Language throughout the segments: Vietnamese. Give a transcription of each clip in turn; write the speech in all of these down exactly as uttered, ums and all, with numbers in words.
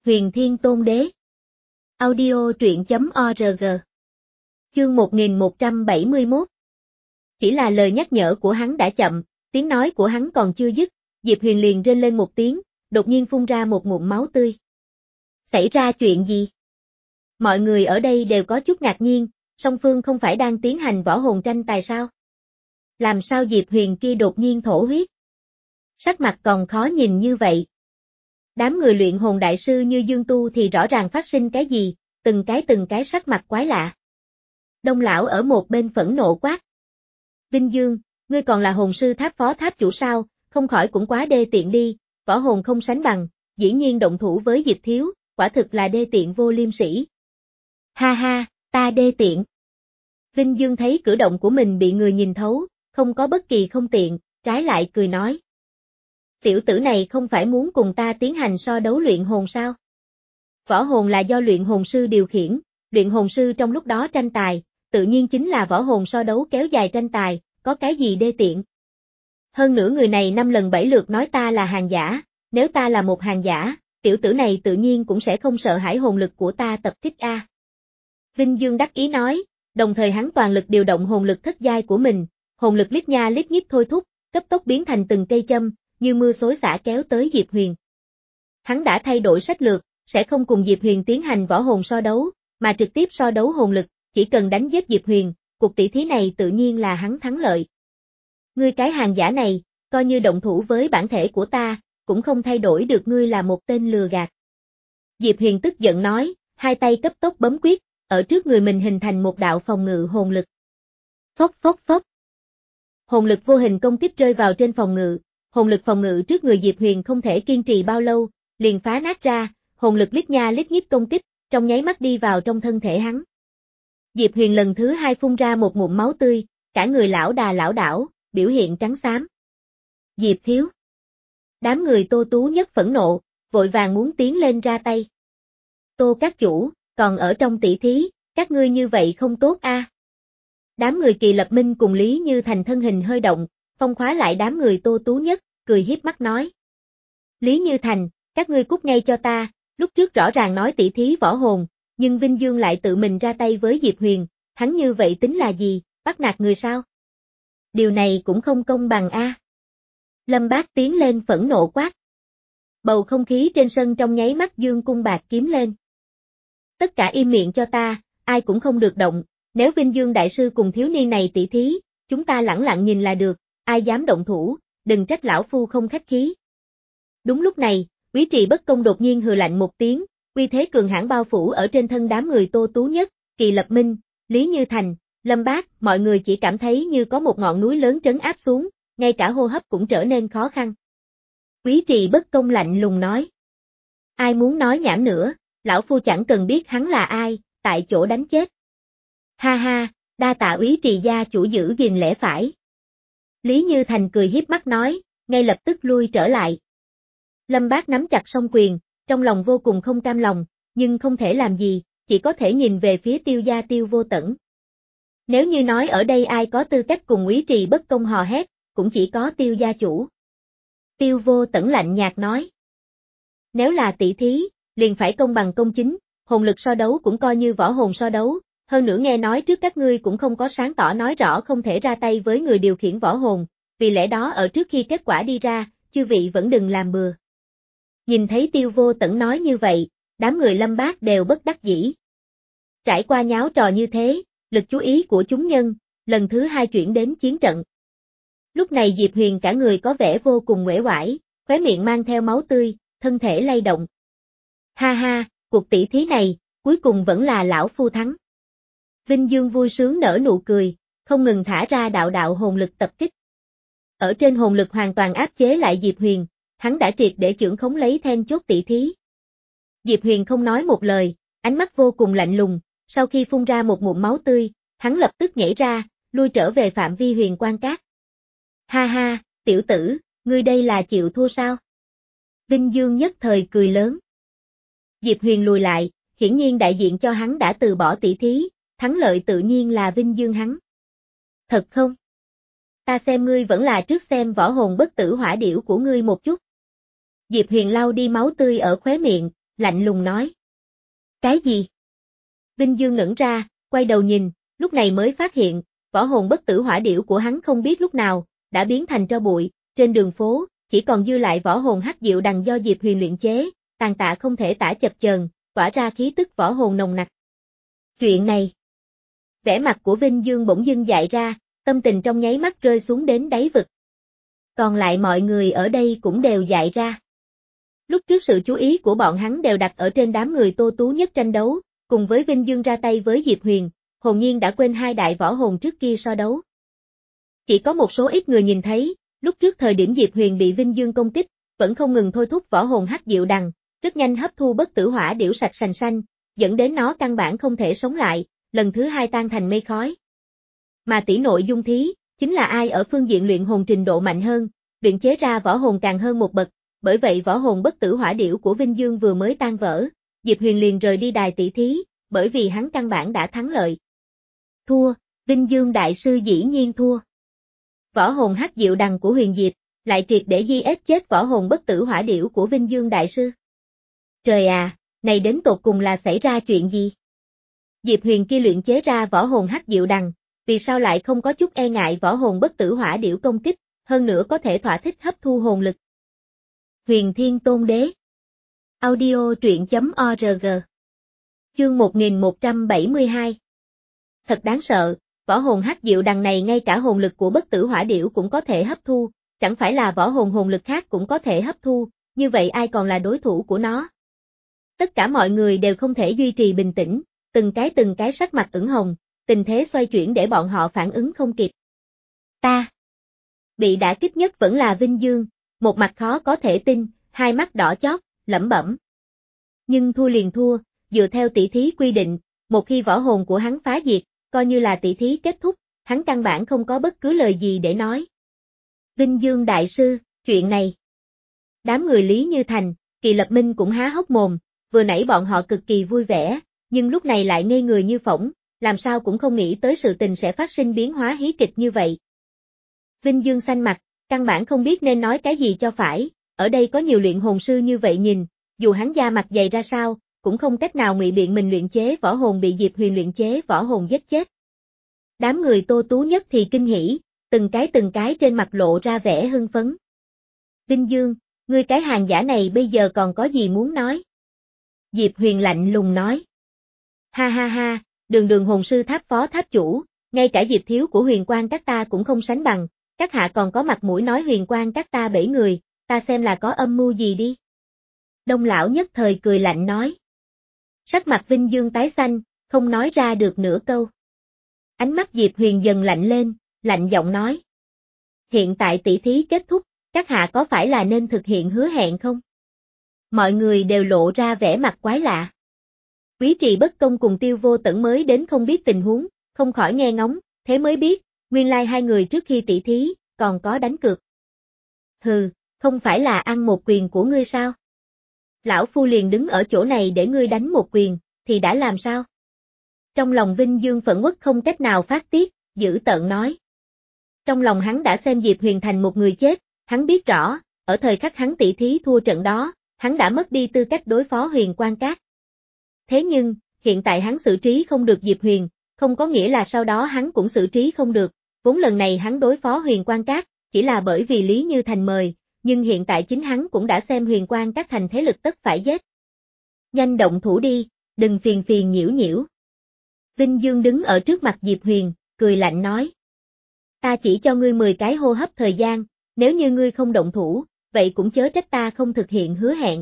Huyền Thiên Tôn Đế. Audio truyện chấm org. Chương một nghìn một trăm bảy mươi mốt. Chỉ là lời nhắc nhở của hắn đã chậm, tiếng nói của hắn còn chưa dứt, Diệp Huyền liền rên lên một tiếng, đột nhiên phun ra một ngụm máu tươi. Xảy ra chuyện gì? Mọi người ở đây đều có chút ngạc nhiên, song phương không phải đang tiến hành võ hồn tranh tài sao? Làm sao Diệp Huyền kia đột nhiên thổ huyết? Sắc mặt còn khó nhìn như vậy. Đám người luyện hồn đại sư như Dương Tu thì rõ ràng phát sinh cái gì, từng cái từng cái sắc mặt quái lạ. Đông lão ở một bên phẫn nộ quát. Vinh Dương, ngươi còn là hồn sư tháp phó tháp chủ sao, không khỏi cũng quá đê tiện đi, võ hồn không sánh bằng, dĩ nhiên động thủ với Diệp Thiếu, quả thực là đê tiện vô liêm sỉ. Ha ha, ta đê tiện. Vinh Dương thấy cử động của mình bị người nhìn thấu, không có bất kỳ không tiện, trái lại cười nói. Tiểu tử này không phải muốn cùng ta tiến hành so đấu luyện hồn sao? Võ hồn là do luyện hồn sư điều khiển, luyện hồn sư trong lúc đó tranh tài, tự nhiên chính là võ hồn so đấu kéo dài tranh tài, có cái gì đê tiện. Hơn nữa người này năm lần bảy lượt nói ta là hàng giả, nếu ta là một hàng giả, tiểu tử này tự nhiên cũng sẽ không sợ hãi hồn lực của ta tập kích a. Vinh Dương đắc ý nói, đồng thời hắn toàn lực điều động hồn lực thất giai của mình, hồn lực lít nha lít nhít thôi thúc, cấp tốc biến thành từng cây châm, như mưa xối xả kéo tới Diệp Huyền. Hắn đã thay đổi sách lược, sẽ không cùng Diệp Huyền tiến hành võ hồn so đấu, mà trực tiếp so đấu hồn lực, chỉ cần đánh giết Diệp Huyền, cuộc tỷ thí này tự nhiên là hắn thắng lợi. Ngươi cái hàng giả này, coi như động thủ với bản thể của ta, cũng không thay đổi được ngươi là một tên lừa gạt. Diệp Huyền tức giận nói, hai tay cấp tốc bấm quyết, ở trước người mình hình thành một đạo phòng ngự hồn lực. Phốc phốc phốc. Hồn lực vô hình công kích rơi vào trên phòng ngự. Hồn lực phòng ngự trước người Diệp Huyền không thể kiên trì bao lâu, liền phá nát ra, hồn lực lít nha lít nhít công kích, trong nháy mắt đi vào trong thân thể hắn. Diệp Huyền lần thứ hai phun ra một ngụm máu tươi, cả người lão đà lão đảo, biểu hiện trắng xám. Diệp Thiếu. Đám người Tô Tú Nhất phẫn nộ, vội vàng muốn tiến lên ra tay. Tô các chủ, còn ở trong tỷ thí, các ngươi như vậy không tốt a. À. Đám người Kỳ Lập Minh cùng Lý Như Thành thân hình hơi động, phong khóa lại đám người Tô Tú Nhất, cười hiếp mắt nói. Lý Như Thành, các ngươi cút ngay cho ta, lúc trước rõ ràng nói tỷ thí võ hồn, nhưng Vinh Dương lại tự mình ra tay với Diệp Huyền, hắn như vậy tính là gì, bắt nạt người sao? Điều này cũng không công bằng a. À. Lâm Bác tiến lên phẫn nộ quát. Bầu không khí trên sân trong nháy mắt dương cung bạc kiếm lên. Tất cả im miệng cho ta, ai cũng không được động, nếu Vinh Dương đại sư cùng thiếu niên này tỷ thí, chúng ta lẳng lặng nhìn là được. Ai dám động thủ, đừng trách lão phu không khách khí. Đúng lúc này, Quý Trì Bất Công đột nhiên hừ lạnh một tiếng, uy thế cường hãn bao phủ ở trên thân đám người Tô Tú Nhất, Kỳ Lập Minh, Lý Như Thành, Lâm Bác, mọi người chỉ cảm thấy như có một ngọn núi lớn trấn áp xuống, ngay cả hô hấp cũng trở nên khó khăn. Quý Trì Bất Công lạnh lùng nói. Ai muốn nói nhảm nữa, lão phu chẳng cần biết hắn là ai, tại chỗ đánh chết. Ha ha, đa tạ Úy Trì gia chủ giữ gìn lẽ phải. Lý Như Thành cười hiếp mắt nói, ngay lập tức lui trở lại. Lâm Bác nắm chặt song quyền, trong lòng vô cùng không cam lòng, nhưng không thể làm gì, chỉ có thể nhìn về phía Tiêu gia Tiêu Vô Tẩn. Nếu như nói ở đây ai có tư cách cùng Úy Trì Bất Công hò hét, cũng chỉ có Tiêu gia chủ. Tiêu Vô Tẩn lạnh nhạt nói. Nếu là tỷ thí, liền phải công bằng công chính, hồn lực so đấu cũng coi như võ hồn so đấu. Hơn nữa nghe nói trước các ngươi cũng không có sáng tỏ nói rõ không thể ra tay với người điều khiển võ hồn, vì lẽ đó ở trước khi kết quả đi ra, chư vị vẫn đừng làm bừa. Nhìn thấy Tiêu Vô Tẩn nói như vậy, đám người Lâm Bác đều bất đắc dĩ. Trải qua nháo trò như thế, lực chú ý của chúng nhân, lần thứ hai chuyển đến chiến trận. Lúc này Diệp Huyền cả người có vẻ vô cùng uể oải, khóe miệng mang theo máu tươi, thân thể lay động. Ha ha, cuộc tỷ thí này, cuối cùng vẫn là lão phu thắng. Vinh Dương vui sướng nở nụ cười, không ngừng thả ra đạo đạo hồn lực tập kích. Ở trên hồn lực hoàn toàn áp chế lại Diệp Huyền, hắn đã triệt để chưởng khống lấy then chốt tỷ thí. Diệp Huyền không nói một lời, ánh mắt vô cùng lạnh lùng, sau khi phun ra một ngụm máu tươi, hắn lập tức nhảy ra, lui trở về phạm vi huyền quan cát. Ha ha, tiểu tử, ngươi đây là chịu thua sao? Vinh Dương nhất thời cười lớn. Diệp Huyền lùi lại, hiển nhiên đại diện cho hắn đã từ bỏ tỷ thí. Thắng lợi tự nhiên là Vinh Dương hắn. Thật không? Ta xem ngươi vẫn là trước xem võ hồn bất tử hỏa điểu của ngươi một chút. Diệp Huyền lau đi máu tươi ở khóe miệng, lạnh lùng nói. Cái gì? Vinh Dương ngẩn ra, quay đầu nhìn, lúc này mới phát hiện, võ hồn bất tử hỏa điểu của hắn không biết lúc nào, đã biến thành tro bụi, trên đường phố, chỉ còn dư lại võ hồn hắc diệu đằng do Diệp Huyền luyện chế, tàn tạ không thể tả chập chờn, tỏa ra khí tức võ hồn nồng nặc. Chuyện này. Vẻ mặt của Vinh Dương bỗng dưng dại ra, tâm tình trong nháy mắt rơi xuống đến đáy vực. Còn lại mọi người ở đây cũng đều dại ra. Lúc trước sự chú ý của bọn hắn đều đặt ở trên đám người Tô Tú Nhất tranh đấu, cùng với Vinh Dương ra tay với Diệp Huyền, hồn nhiên đã quên hai đại võ hồn trước kia so đấu. Chỉ có một số ít người nhìn thấy, lúc trước thời điểm Diệp Huyền bị Vinh Dương công kích, vẫn không ngừng thôi thúc võ hồn hắc diệu đằng, rất nhanh hấp thu bất tử hỏa điểu sạch sành xanh, dẫn đến nó căn bản không thể sống lại, lần thứ hai tan thành mây khói. Mà tỷ nội dung thí, chính là ai ở phương diện luyện hồn trình độ mạnh hơn, luyện chế ra võ hồn càng hơn một bậc, bởi vậy võ hồn bất tử hỏa điểu của Vinh Dương vừa mới tan vỡ, Diệp Huyền liền rời đi đài tỷ thí, bởi vì hắn căn bản đã thắng lợi. Thua, Vinh Dương đại sư dĩ nhiên thua. Võ hồn hắc diệu đằng của Huyền Diệp, lại triệt để di ết chết võ hồn bất tử hỏa điểu của Vinh Dương đại sư. Trời à, này đến tột cùng là xảy ra chuyện gì? Diệp Huyền kia luyện chế ra võ hồn hắc diệu đằng, vì sao lại không có chút e ngại võ hồn bất tử hỏa điểu công kích, hơn nữa có thể thỏa thích hấp thu hồn lực. Huyền Thiên Tôn Đế. Audio truyện chấm org. Chương một nghìn một trăm bảy mươi hai. Thật đáng sợ, võ hồn hắc diệu đằng này ngay cả hồn lực của bất tử hỏa điểu cũng có thể hấp thu, chẳng phải là võ hồn hồn lực khác cũng có thể hấp thu, như vậy ai còn là đối thủ của nó? Tất cả mọi người đều không thể duy trì bình tĩnh, từng cái từng cái sắc mặt ửng hồng, tình thế xoay chuyển để bọn họ phản ứng không kịp. Ta. Bị đả kích nhất vẫn là Vinh Dương, một mặt khó có thể tin, hai mắt đỏ chót, lẩm bẩm. Nhưng thua liền thua, dựa theo tỷ thí quy định, một khi võ hồn của hắn phá diệt, coi như là tỷ thí kết thúc, hắn căn bản không có bất cứ lời gì để nói. Vinh Dương đại sư, chuyện này. Đám người Lý Như Thành, Kỳ Lập Minh cũng há hốc mồm, vừa nãy bọn họ cực kỳ vui vẻ, nhưng lúc này lại ngây người như phỗng, làm sao cũng không nghĩ tới sự tình sẽ phát sinh biến hóa hí kịch như vậy. Vinh Dương xanh mặt, căn bản không biết nên nói cái gì cho phải, ở đây có nhiều luyện hồn sư như vậy nhìn, dù hắn da mặt dày ra sao, cũng không cách nào ngụy biện mình luyện chế võ hồn bị Diệp Huyền luyện chế võ hồn giết chết. Đám người Tô Tú Nhất thì kinh hỉ, từng cái từng cái trên mặt lộ ra vẻ hưng phấn. Vinh Dương, ngươi cái hàng giả này bây giờ còn có gì muốn nói? Diệp Huyền lạnh lùng nói. Ha ha ha, đường đường hồn sư tháp phó tháp chủ, ngay cả Diệp thiếu của Huyền Quang các ta cũng không sánh bằng, các hạ còn có mặt mũi nói Huyền Quang các ta bể người, ta xem là có âm mưu gì đi. Đông lão nhất thời cười lạnh nói. Sắc mặt Vinh Dương tái xanh, không nói ra được nửa câu. Ánh mắt Diệp Huyền dần lạnh lên, lạnh giọng nói. Hiện tại tỷ thí kết thúc, các hạ có phải là nên thực hiện hứa hẹn không? Mọi người đều lộ ra vẻ mặt quái lạ. Quý Trì Bất Công cùng Tiêu Vô Tẩn mới đến không biết tình huống, không khỏi nghe ngóng, thế mới biết, nguyên lai hai người trước khi tỷ thí, còn có đánh cược. Hừ, không phải là ăn một quyền của ngươi sao? Lão Phu liền đứng ở chỗ này để ngươi đánh một quyền, thì đã làm sao? Trong lòng Vinh Dương phẫn uất không cách nào phát tiết, dữ tợn nói. Trong lòng hắn đã xem Diệp Huyền thành một người chết, hắn biết rõ, ở thời khắc hắn tỷ thí thua trận đó, hắn đã mất đi tư cách đối phó Huyền Quang Các. Thế nhưng, hiện tại hắn xử trí không được Diệp Huyền, không có nghĩa là sau đó hắn cũng xử trí không được, vốn lần này hắn đối phó Huyền Quang Các, chỉ là bởi vì Lý Như Thành mời, nhưng hiện tại chính hắn cũng đã xem Huyền Quang Các thành thế lực tất phải giết. Nhanh động thủ đi, đừng phiền phiền nhiễu nhiễu. Vinh Dương đứng ở trước mặt Diệp Huyền, cười lạnh nói. Ta chỉ cho ngươi mười cái hô hấp thời gian, nếu như ngươi không động thủ, vậy cũng chớ trách ta không thực hiện hứa hẹn.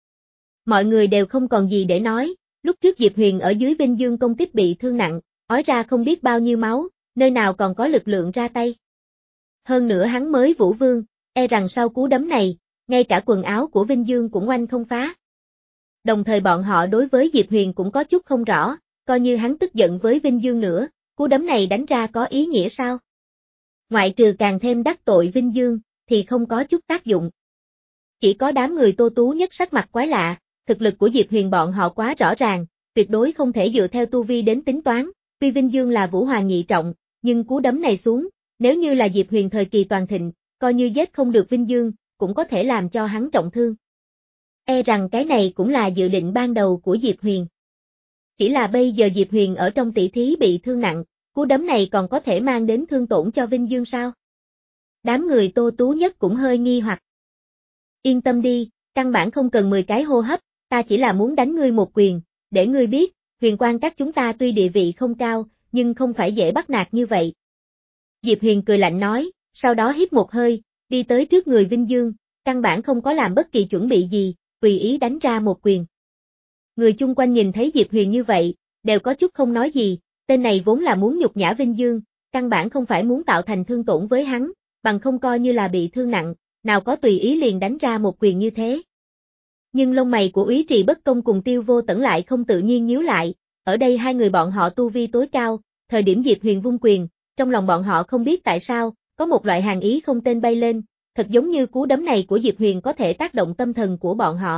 Mọi người đều không còn gì để nói, lúc trước Diệp Huyền ở dưới Vinh Dương công kích bị thương nặng, ói ra không biết bao nhiêu máu, nơi nào còn có lực lượng ra tay. Hơn nữa hắn mới Vũ Vương, e rằng sau cú đấm này, ngay cả quần áo của Vinh Dương cũng oanh không phá. Đồng thời bọn họ đối với Diệp Huyền cũng có chút không rõ, coi như hắn tức giận với Vinh Dương nữa, cú đấm này đánh ra có ý nghĩa sao? Ngoại trừ càng thêm đắc tội Vinh Dương, thì không có chút tác dụng. Chỉ có đám người Tô Tú Nhất sắc mặt quái lạ, thực lực của Diệp Huyền bọn họ quá rõ ràng, tuyệt đối không thể dựa theo tu vi đến tính toán, tuy Vinh Dương là Vũ Hoàng nhị trọng, nhưng cú đấm này xuống, nếu như là Diệp Huyền thời kỳ toàn thịnh, coi như giết không được Vinh Dương, cũng có thể làm cho hắn trọng thương. E rằng cái này cũng là dự định ban đầu của Diệp Huyền. Chỉ là bây giờ Diệp Huyền ở trong tỷ thí bị thương nặng, cú đấm này còn có thể mang đến thương tổn cho Vinh Dương sao? Đám người Tô Tú Nhất cũng hơi nghi hoặc. Yên tâm đi, căn bản không cần mười cái hô hấp, ta chỉ là muốn đánh ngươi một quyền, để ngươi biết, huyền quan các chúng ta tuy địa vị không cao, nhưng không phải dễ bắt nạt như vậy. Diệp Huyền cười lạnh nói, sau đó hít một hơi, đi tới trước người Vinh Dương, căn bản không có làm bất kỳ chuẩn bị gì, tùy ý đánh ra một quyền. Người chung quanh nhìn thấy Diệp Huyền như vậy, đều có chút không nói gì, tên này vốn là muốn nhục nhã Vinh Dương, căn bản không phải muốn tạo thành thương tổn với hắn, bằng không coi như là bị thương nặng, nào có tùy ý liền đánh ra một quyền như thế. Nhưng lông mày của Úy Trì Bất Công cùng Tiêu Vô Tẩn lại không tự nhiên nhíu lại, ở đây hai người bọn họ tu vi tối cao, thời điểm Diệp Huyền vung quyền, trong lòng bọn họ không biết tại sao, có một loại hàn ý không tên bay lên, thật giống như cú đấm này của Diệp Huyền có thể tác động tâm thần của bọn họ.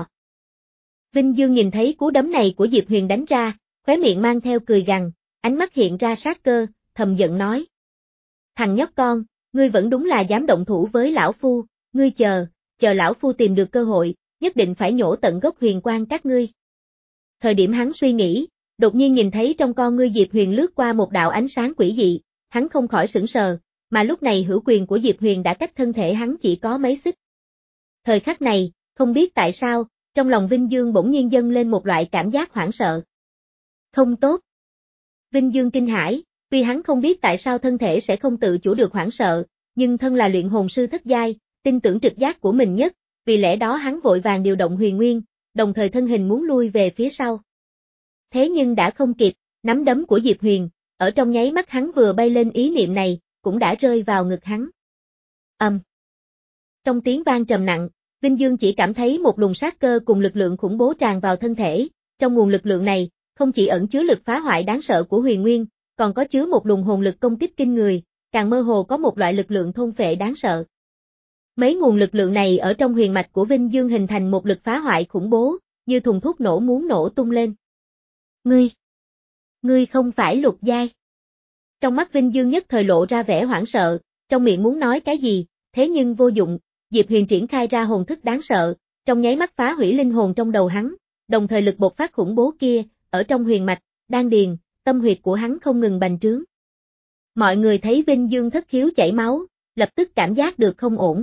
Vinh Dương nhìn thấy cú đấm này của Diệp Huyền đánh ra, khóe miệng mang theo cười gằn, ánh mắt hiện ra sát cơ, thầm giận nói. Thằng nhóc con, ngươi vẫn đúng là dám động thủ với lão phu, ngươi chờ, chờ lão phu tìm được cơ hội, nhất định phải nhổ tận gốc huyền quan các ngươi. Thời điểm hắn suy nghĩ, đột nhiên nhìn thấy trong con ngươi Diệp Huyền lướt qua một đạo ánh sáng quỷ dị, hắn không khỏi sửng sờ, mà lúc này hữu quyền của Diệp Huyền đã cách thân thể hắn chỉ có mấy xích. Thời khắc này, không biết tại sao, trong lòng Vinh Dương bỗng nhiên dâng lên một loại cảm giác hoảng sợ. Không tốt. Vinh Dương kinh hãi, tuy hắn không biết tại sao thân thể sẽ không tự chủ được hoảng sợ, nhưng thân là luyện hồn sư thất giai, tin tưởng trực giác của mình nhất, vì lẽ đó hắn vội vàng điều động huyền nguyên, đồng thời thân hình muốn lui về phía sau. Thế nhưng đã không kịp, nắm đấm của Diệp Huyền, ở trong nháy mắt hắn vừa bay lên ý niệm này, cũng đã rơi vào ngực hắn. Ầm. Um. Trong tiếng vang trầm nặng, Vinh Dương chỉ cảm thấy một luồng sát cơ cùng lực lượng khủng bố tràn vào thân thể, trong nguồn lực lượng này, không chỉ ẩn chứa lực phá hoại đáng sợ của huyền nguyên, còn có chứa một luồng hồn lực công kích kinh người, càng mơ hồ có một loại lực lượng thôn phệ đáng sợ. Mấy nguồn lực lượng này ở trong huyền mạch của Vinh Dương hình thành một lực phá hoại khủng bố, như thùng thuốc nổ muốn nổ tung lên. Ngươi! Ngươi không phải lục giai. Trong mắt Vinh Dương nhất thời lộ ra vẻ hoảng sợ, trong miệng muốn nói cái gì, thế nhưng vô dụng, Diệp Huyền triển khai ra hồn thức đáng sợ, trong nháy mắt phá hủy linh hồn trong đầu hắn, đồng thời lực bộc phát khủng bố kia, ở trong huyền mạch, đan điền, tâm huyệt của hắn không ngừng bành trướng. Mọi người thấy Vinh Dương thất khiếu chảy máu, lập tức cảm giác được không ổn.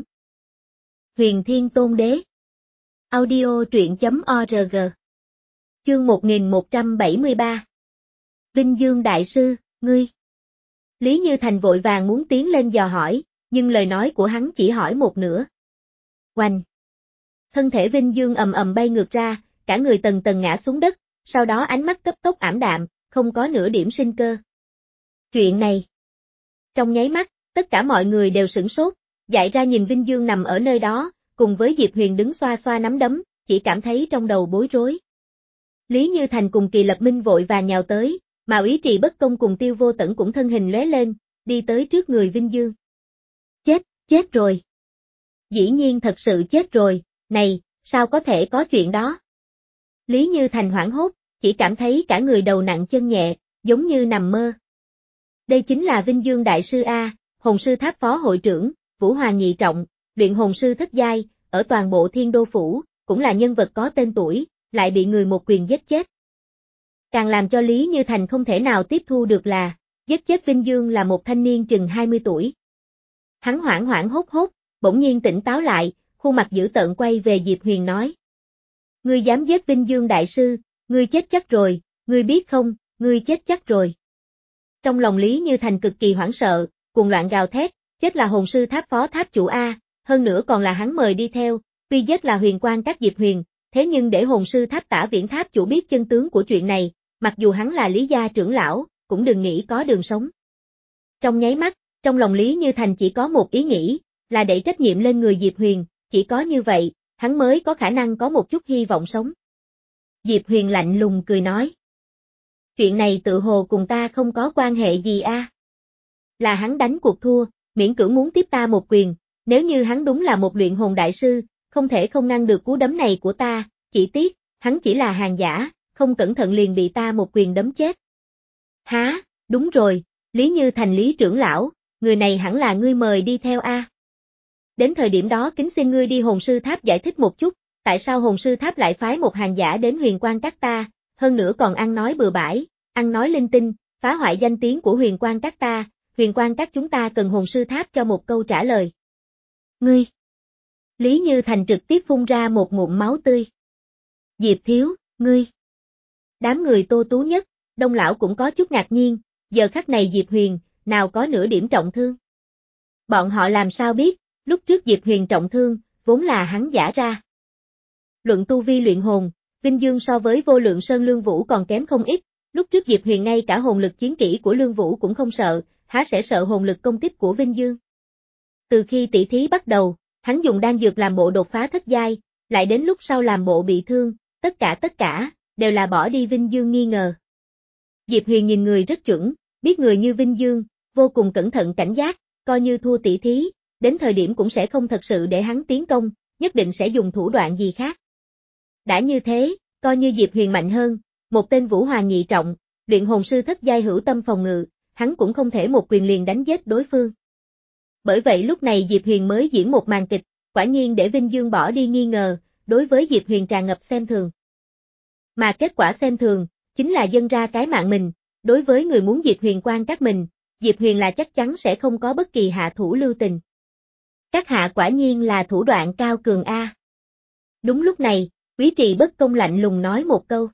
Huyền Thiên Tôn Đế. Audio truyện chấm org. Chương một nghìn một trăm bảy mươi ba. Vinh Dương Đại Sư, ngươi. Lý Như Thành vội vàng muốn tiến lên dò hỏi, nhưng lời nói của hắn chỉ hỏi một nửa. Oanh! Thân thể Vinh Dương ầm ầm bay ngược ra, cả người tầng tầng ngã xuống đất, sau đó ánh mắt cấp tốc ảm đạm, không có nửa điểm sinh cơ. Chuyện này. Trong nháy mắt, tất cả mọi người đều sửng sốt, dại ra nhìn Vinh Dương nằm ở nơi đó, cùng với Diệp Huyền đứng xoa xoa nắm đấm, chỉ cảm thấy trong đầu bối rối. Lý Như Thành cùng Kỳ Lập Minh vội vàng nhào tới, mà Úy Trì Bất Công cùng Tiêu Vô Tẩn cũng thân hình lóe lên, đi tới trước người Vinh Dương. Chết, chết rồi. Dĩ nhiên thật sự chết rồi, này, sao có thể có chuyện đó? Lý Như Thành hoảng hốt, chỉ cảm thấy cả người đầu nặng chân nhẹ, giống như nằm mơ. Đây chính là Vinh Dương Đại Sư A, hồn sư tháp phó hội trưởng, Vũ Hoàng nhị trọng, luyện hồn sư thất giai, ở toàn bộ Thiên Đô Phủ, cũng là nhân vật có tên tuổi, lại bị người một quyền giết chết. Càng làm cho Lý Như Thành không thể nào tiếp thu được là, giết chết Vinh Dương là một thanh niên chừng hai mươi tuổi. Hắn hoảng hoảng hốt hốt, bỗng nhiên tỉnh táo lại, khuôn mặt dữ tợn quay về Diệp Huyền nói. Ngươi dám giết Vinh Dương Đại Sư, ngươi chết chắc rồi, ngươi biết không, ngươi chết chắc rồi. Trong lòng Lý Như Thành cực kỳ hoảng sợ, cuồng loạn gào thét, chết là hồn sư tháp phó tháp chủ A, hơn nữa còn là hắn mời đi theo, tuy giết là huyền quan các Diệp Huyền, thế nhưng để hồn sư tháp tả viễn tháp chủ biết chân tướng của chuyện này, mặc dù hắn là Lý gia trưởng lão, cũng đừng nghĩ có đường sống. Trong nháy mắt, trong lòng Lý Như Thành chỉ có một ý nghĩ, là đẩy trách nhiệm lên người Diệp Huyền, chỉ có như vậy, hắn mới có khả năng có một chút hy vọng sống. Diệp Huyền lạnh lùng cười nói. Chuyện này tự hồ cùng ta không có quan hệ gì a. Là hắn đánh cuộc thua, miễn cưỡng muốn tiếp ta một quyền, nếu như hắn đúng là một luyện hồn đại sư, không thể không ngăn được cú đấm này của ta, chỉ tiếc, hắn chỉ là hàng giả, không cẩn thận liền bị ta một quyền đấm chết. Há, đúng rồi, Lý Như Thành Lý trưởng lão, người này hẳn là ngươi mời đi theo a. Đến thời điểm đó kính xin ngươi đi hồn sư tháp giải thích một chút, tại sao hồn sư tháp lại phái một hàng giả đến huyền quang các ta, hơn nữa còn ăn nói bừa bãi, ăn nói linh tinh, phá hoại danh tiếng của huyền quang các ta, huyền quang các chúng ta cần hồn sư tháp cho một câu trả lời. Ngươi! Lý Như Thành trực tiếp phun ra một ngụm máu tươi. Diệp Thiếu, ngươi! Đám người Tô Tú Nhất, Đông Lão cũng có chút ngạc nhiên, giờ khắc này Diệp Huyền, nào có nửa điểm trọng thương. Bọn họ làm sao biết, lúc trước Diệp Huyền trọng thương, vốn là hắn giả ra. Luận tu vi luyện hồn, Vinh Dương so với Vô Lượng Sơn Lương Vũ còn kém không ít, lúc trước Diệp Huyền ngay cả hồn lực chiến kỹ của Lương Vũ cũng không sợ, há sẽ sợ hồn lực công kích của Vinh Dương. Từ khi tỷ thí bắt đầu, hắn dùng đan dược làm bộ đột phá thất giai, lại đến lúc sau làm bộ bị thương, tất cả tất cả, đều là bỏ đi Vinh Dương nghi ngờ. Diệp Huyền nhìn người rất chuẩn, biết người như Vinh Dương, vô cùng cẩn thận cảnh giác, coi như thua tỷ thí, đến thời điểm cũng sẽ không thật sự để hắn tiến công, nhất định sẽ dùng thủ đoạn gì khác. Đã như thế, coi như Diệp Huyền mạnh hơn, một tên Vũ Hoàng nhị trọng, luyện hồn sư thất giai hữu tâm phòng ngự, hắn cũng không thể một quyền liền đánh giết đối phương. Bởi vậy lúc này Diệp Huyền mới diễn một màn kịch, quả nhiên để Vinh Dương bỏ đi nghi ngờ, đối với Diệp Huyền tràn ngập xem thường. Mà kết quả xem thường, chính là dâng ra cái mạng mình, đối với người muốn diệt huyền quang các mình, Diệp Huyền là chắc chắn sẽ không có bất kỳ hạ thủ lưu tình. Các hạ quả nhiên là thủ đoạn cao cường a. Đúng lúc này, Quý Trì Bất Công lạnh lùng nói một câu.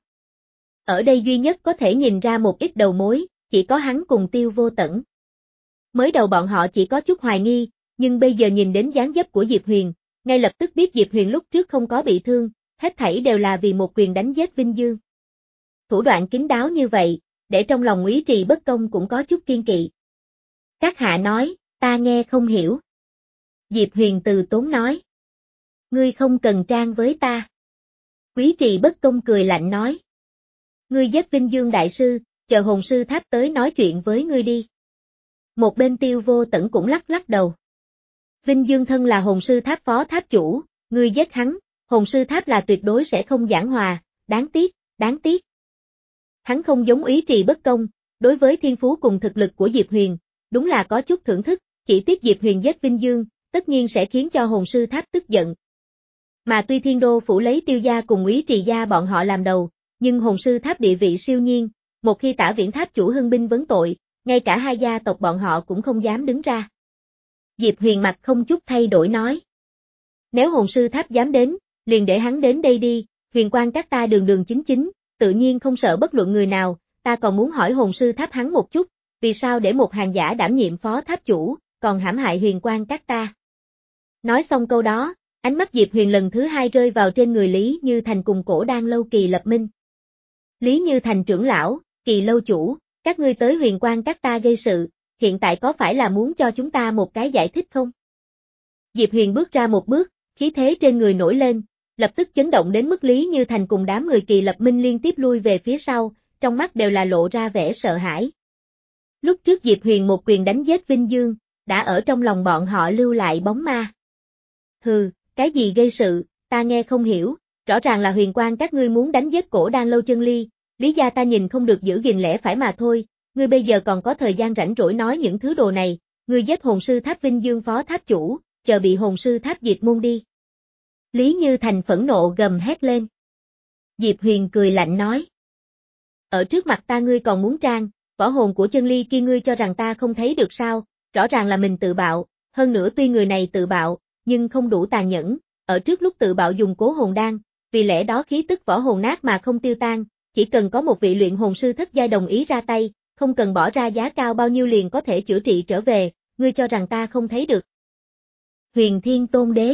Ở đây duy nhất có thể nhìn ra một ít đầu mối, chỉ có hắn cùng Tiêu Vô Tẩn. Mới đầu bọn họ chỉ có chút hoài nghi, nhưng bây giờ nhìn đến dáng dấp của Diệp Huyền, ngay lập tức biết Diệp Huyền lúc trước không có bị thương, hết thảy đều là vì một quyền đánh giết Vinh Dương. Thủ đoạn kín đáo như vậy, để trong lòng Quý Trì Bất Công cũng có chút kiên kỵ. Các hạ nói, ta nghe không hiểu. Diệp Huyền từ tốn nói. Ngươi không cần trang với ta. Quý Trì Bất Công cười lạnh nói. Ngươi giết Vinh Dương đại sư, chờ hồn sư tháp tới nói chuyện với ngươi đi. Một bên Tiêu Vô Tẩn cũng lắc lắc đầu. Vinh Dương thân là hồn sư tháp phó tháp chủ, ngươi giết hắn, hồn sư tháp là tuyệt đối sẽ không giảng hòa, đáng tiếc, đáng tiếc. Hắn không giống Quý Trì Bất Công, đối với thiên phú cùng thực lực của Diệp Huyền, đúng là có chút thưởng thức, chỉ tiếc Diệp Huyền giết Vinh Dương, tất nhiên sẽ khiến cho hồn sư tháp tức giận. Mà tuy Thiên Đô phủ lấy Tiêu gia cùng Quý Trì gia bọn họ làm đầu, nhưng hồn sư tháp địa vị siêu nhiên, một khi Tả Viễn tháp chủ hưng binh vấn tội, ngay cả hai gia tộc bọn họ cũng không dám đứng ra. Diệp Huyền mặt không chút thay đổi nói. Nếu hồn sư tháp dám đến, liền để hắn đến đây đi, huyền quang các ta đường đường chính chính, tự nhiên không sợ bất luận người nào, ta còn muốn hỏi hồn sư tháp hắn một chút, vì sao để một hàng giả đảm nhiệm phó tháp chủ, còn hãm hại huyền quang các ta. Nói xong câu đó, ánh mắt Diệp Huyền lần thứ hai rơi vào trên người Lý Như Thành cùng Cổ Đan Lâu Kỳ Lập Minh. Lý Như Thành trưởng lão, Kỳ Lâu chủ, các ngươi tới huyền quang các ta gây sự, hiện tại có phải là muốn cho chúng ta một cái giải thích không? Diệp Huyền bước ra một bước, khí thế trên người nổi lên, lập tức chấn động đến mức Lý Như Thành cùng đám người Kỳ Lập Minh liên tiếp lui về phía sau, trong mắt đều là lộ ra vẻ sợ hãi. Lúc trước Diệp Huyền một quyền đánh giết Vinh Dương, đã ở trong lòng bọn họ lưu lại bóng ma. Hừ, cái gì gây sự, ta nghe không hiểu, rõ ràng là huyền quang các ngươi muốn đánh giết Cổ Đan Lâu Chân Ly, Lý gia ta nhìn không được giữ gìn lẽ phải mà thôi, ngươi bây giờ còn có thời gian rảnh rỗi nói những thứ đồ này, ngươi giết hồn sư tháp Vinh Dương phó tháp chủ, chờ bị hồn sư tháp diệt môn đi. Lý Như Thành phẫn nộ gầm hét lên. Diệp Huyền cười lạnh nói. Ở trước mặt ta ngươi còn muốn trang, võ hồn của Chân Ly kia ngươi cho rằng ta không thấy được sao, rõ ràng là mình tự bạo, hơn nữa tuy người này tự bạo, nhưng không đủ tàn nhẫn, ở trước lúc tự bạo dùng cố hồn đan, vì lẽ đó khí tức võ hồn nát mà không tiêu tan, chỉ cần có một vị luyện hồn sư thất giai đồng ý ra tay, không cần bỏ ra giá cao bao nhiêu liền có thể chữa trị trở về, ngươi cho rằng ta không thấy được. Huyền Thiên Tôn Đế.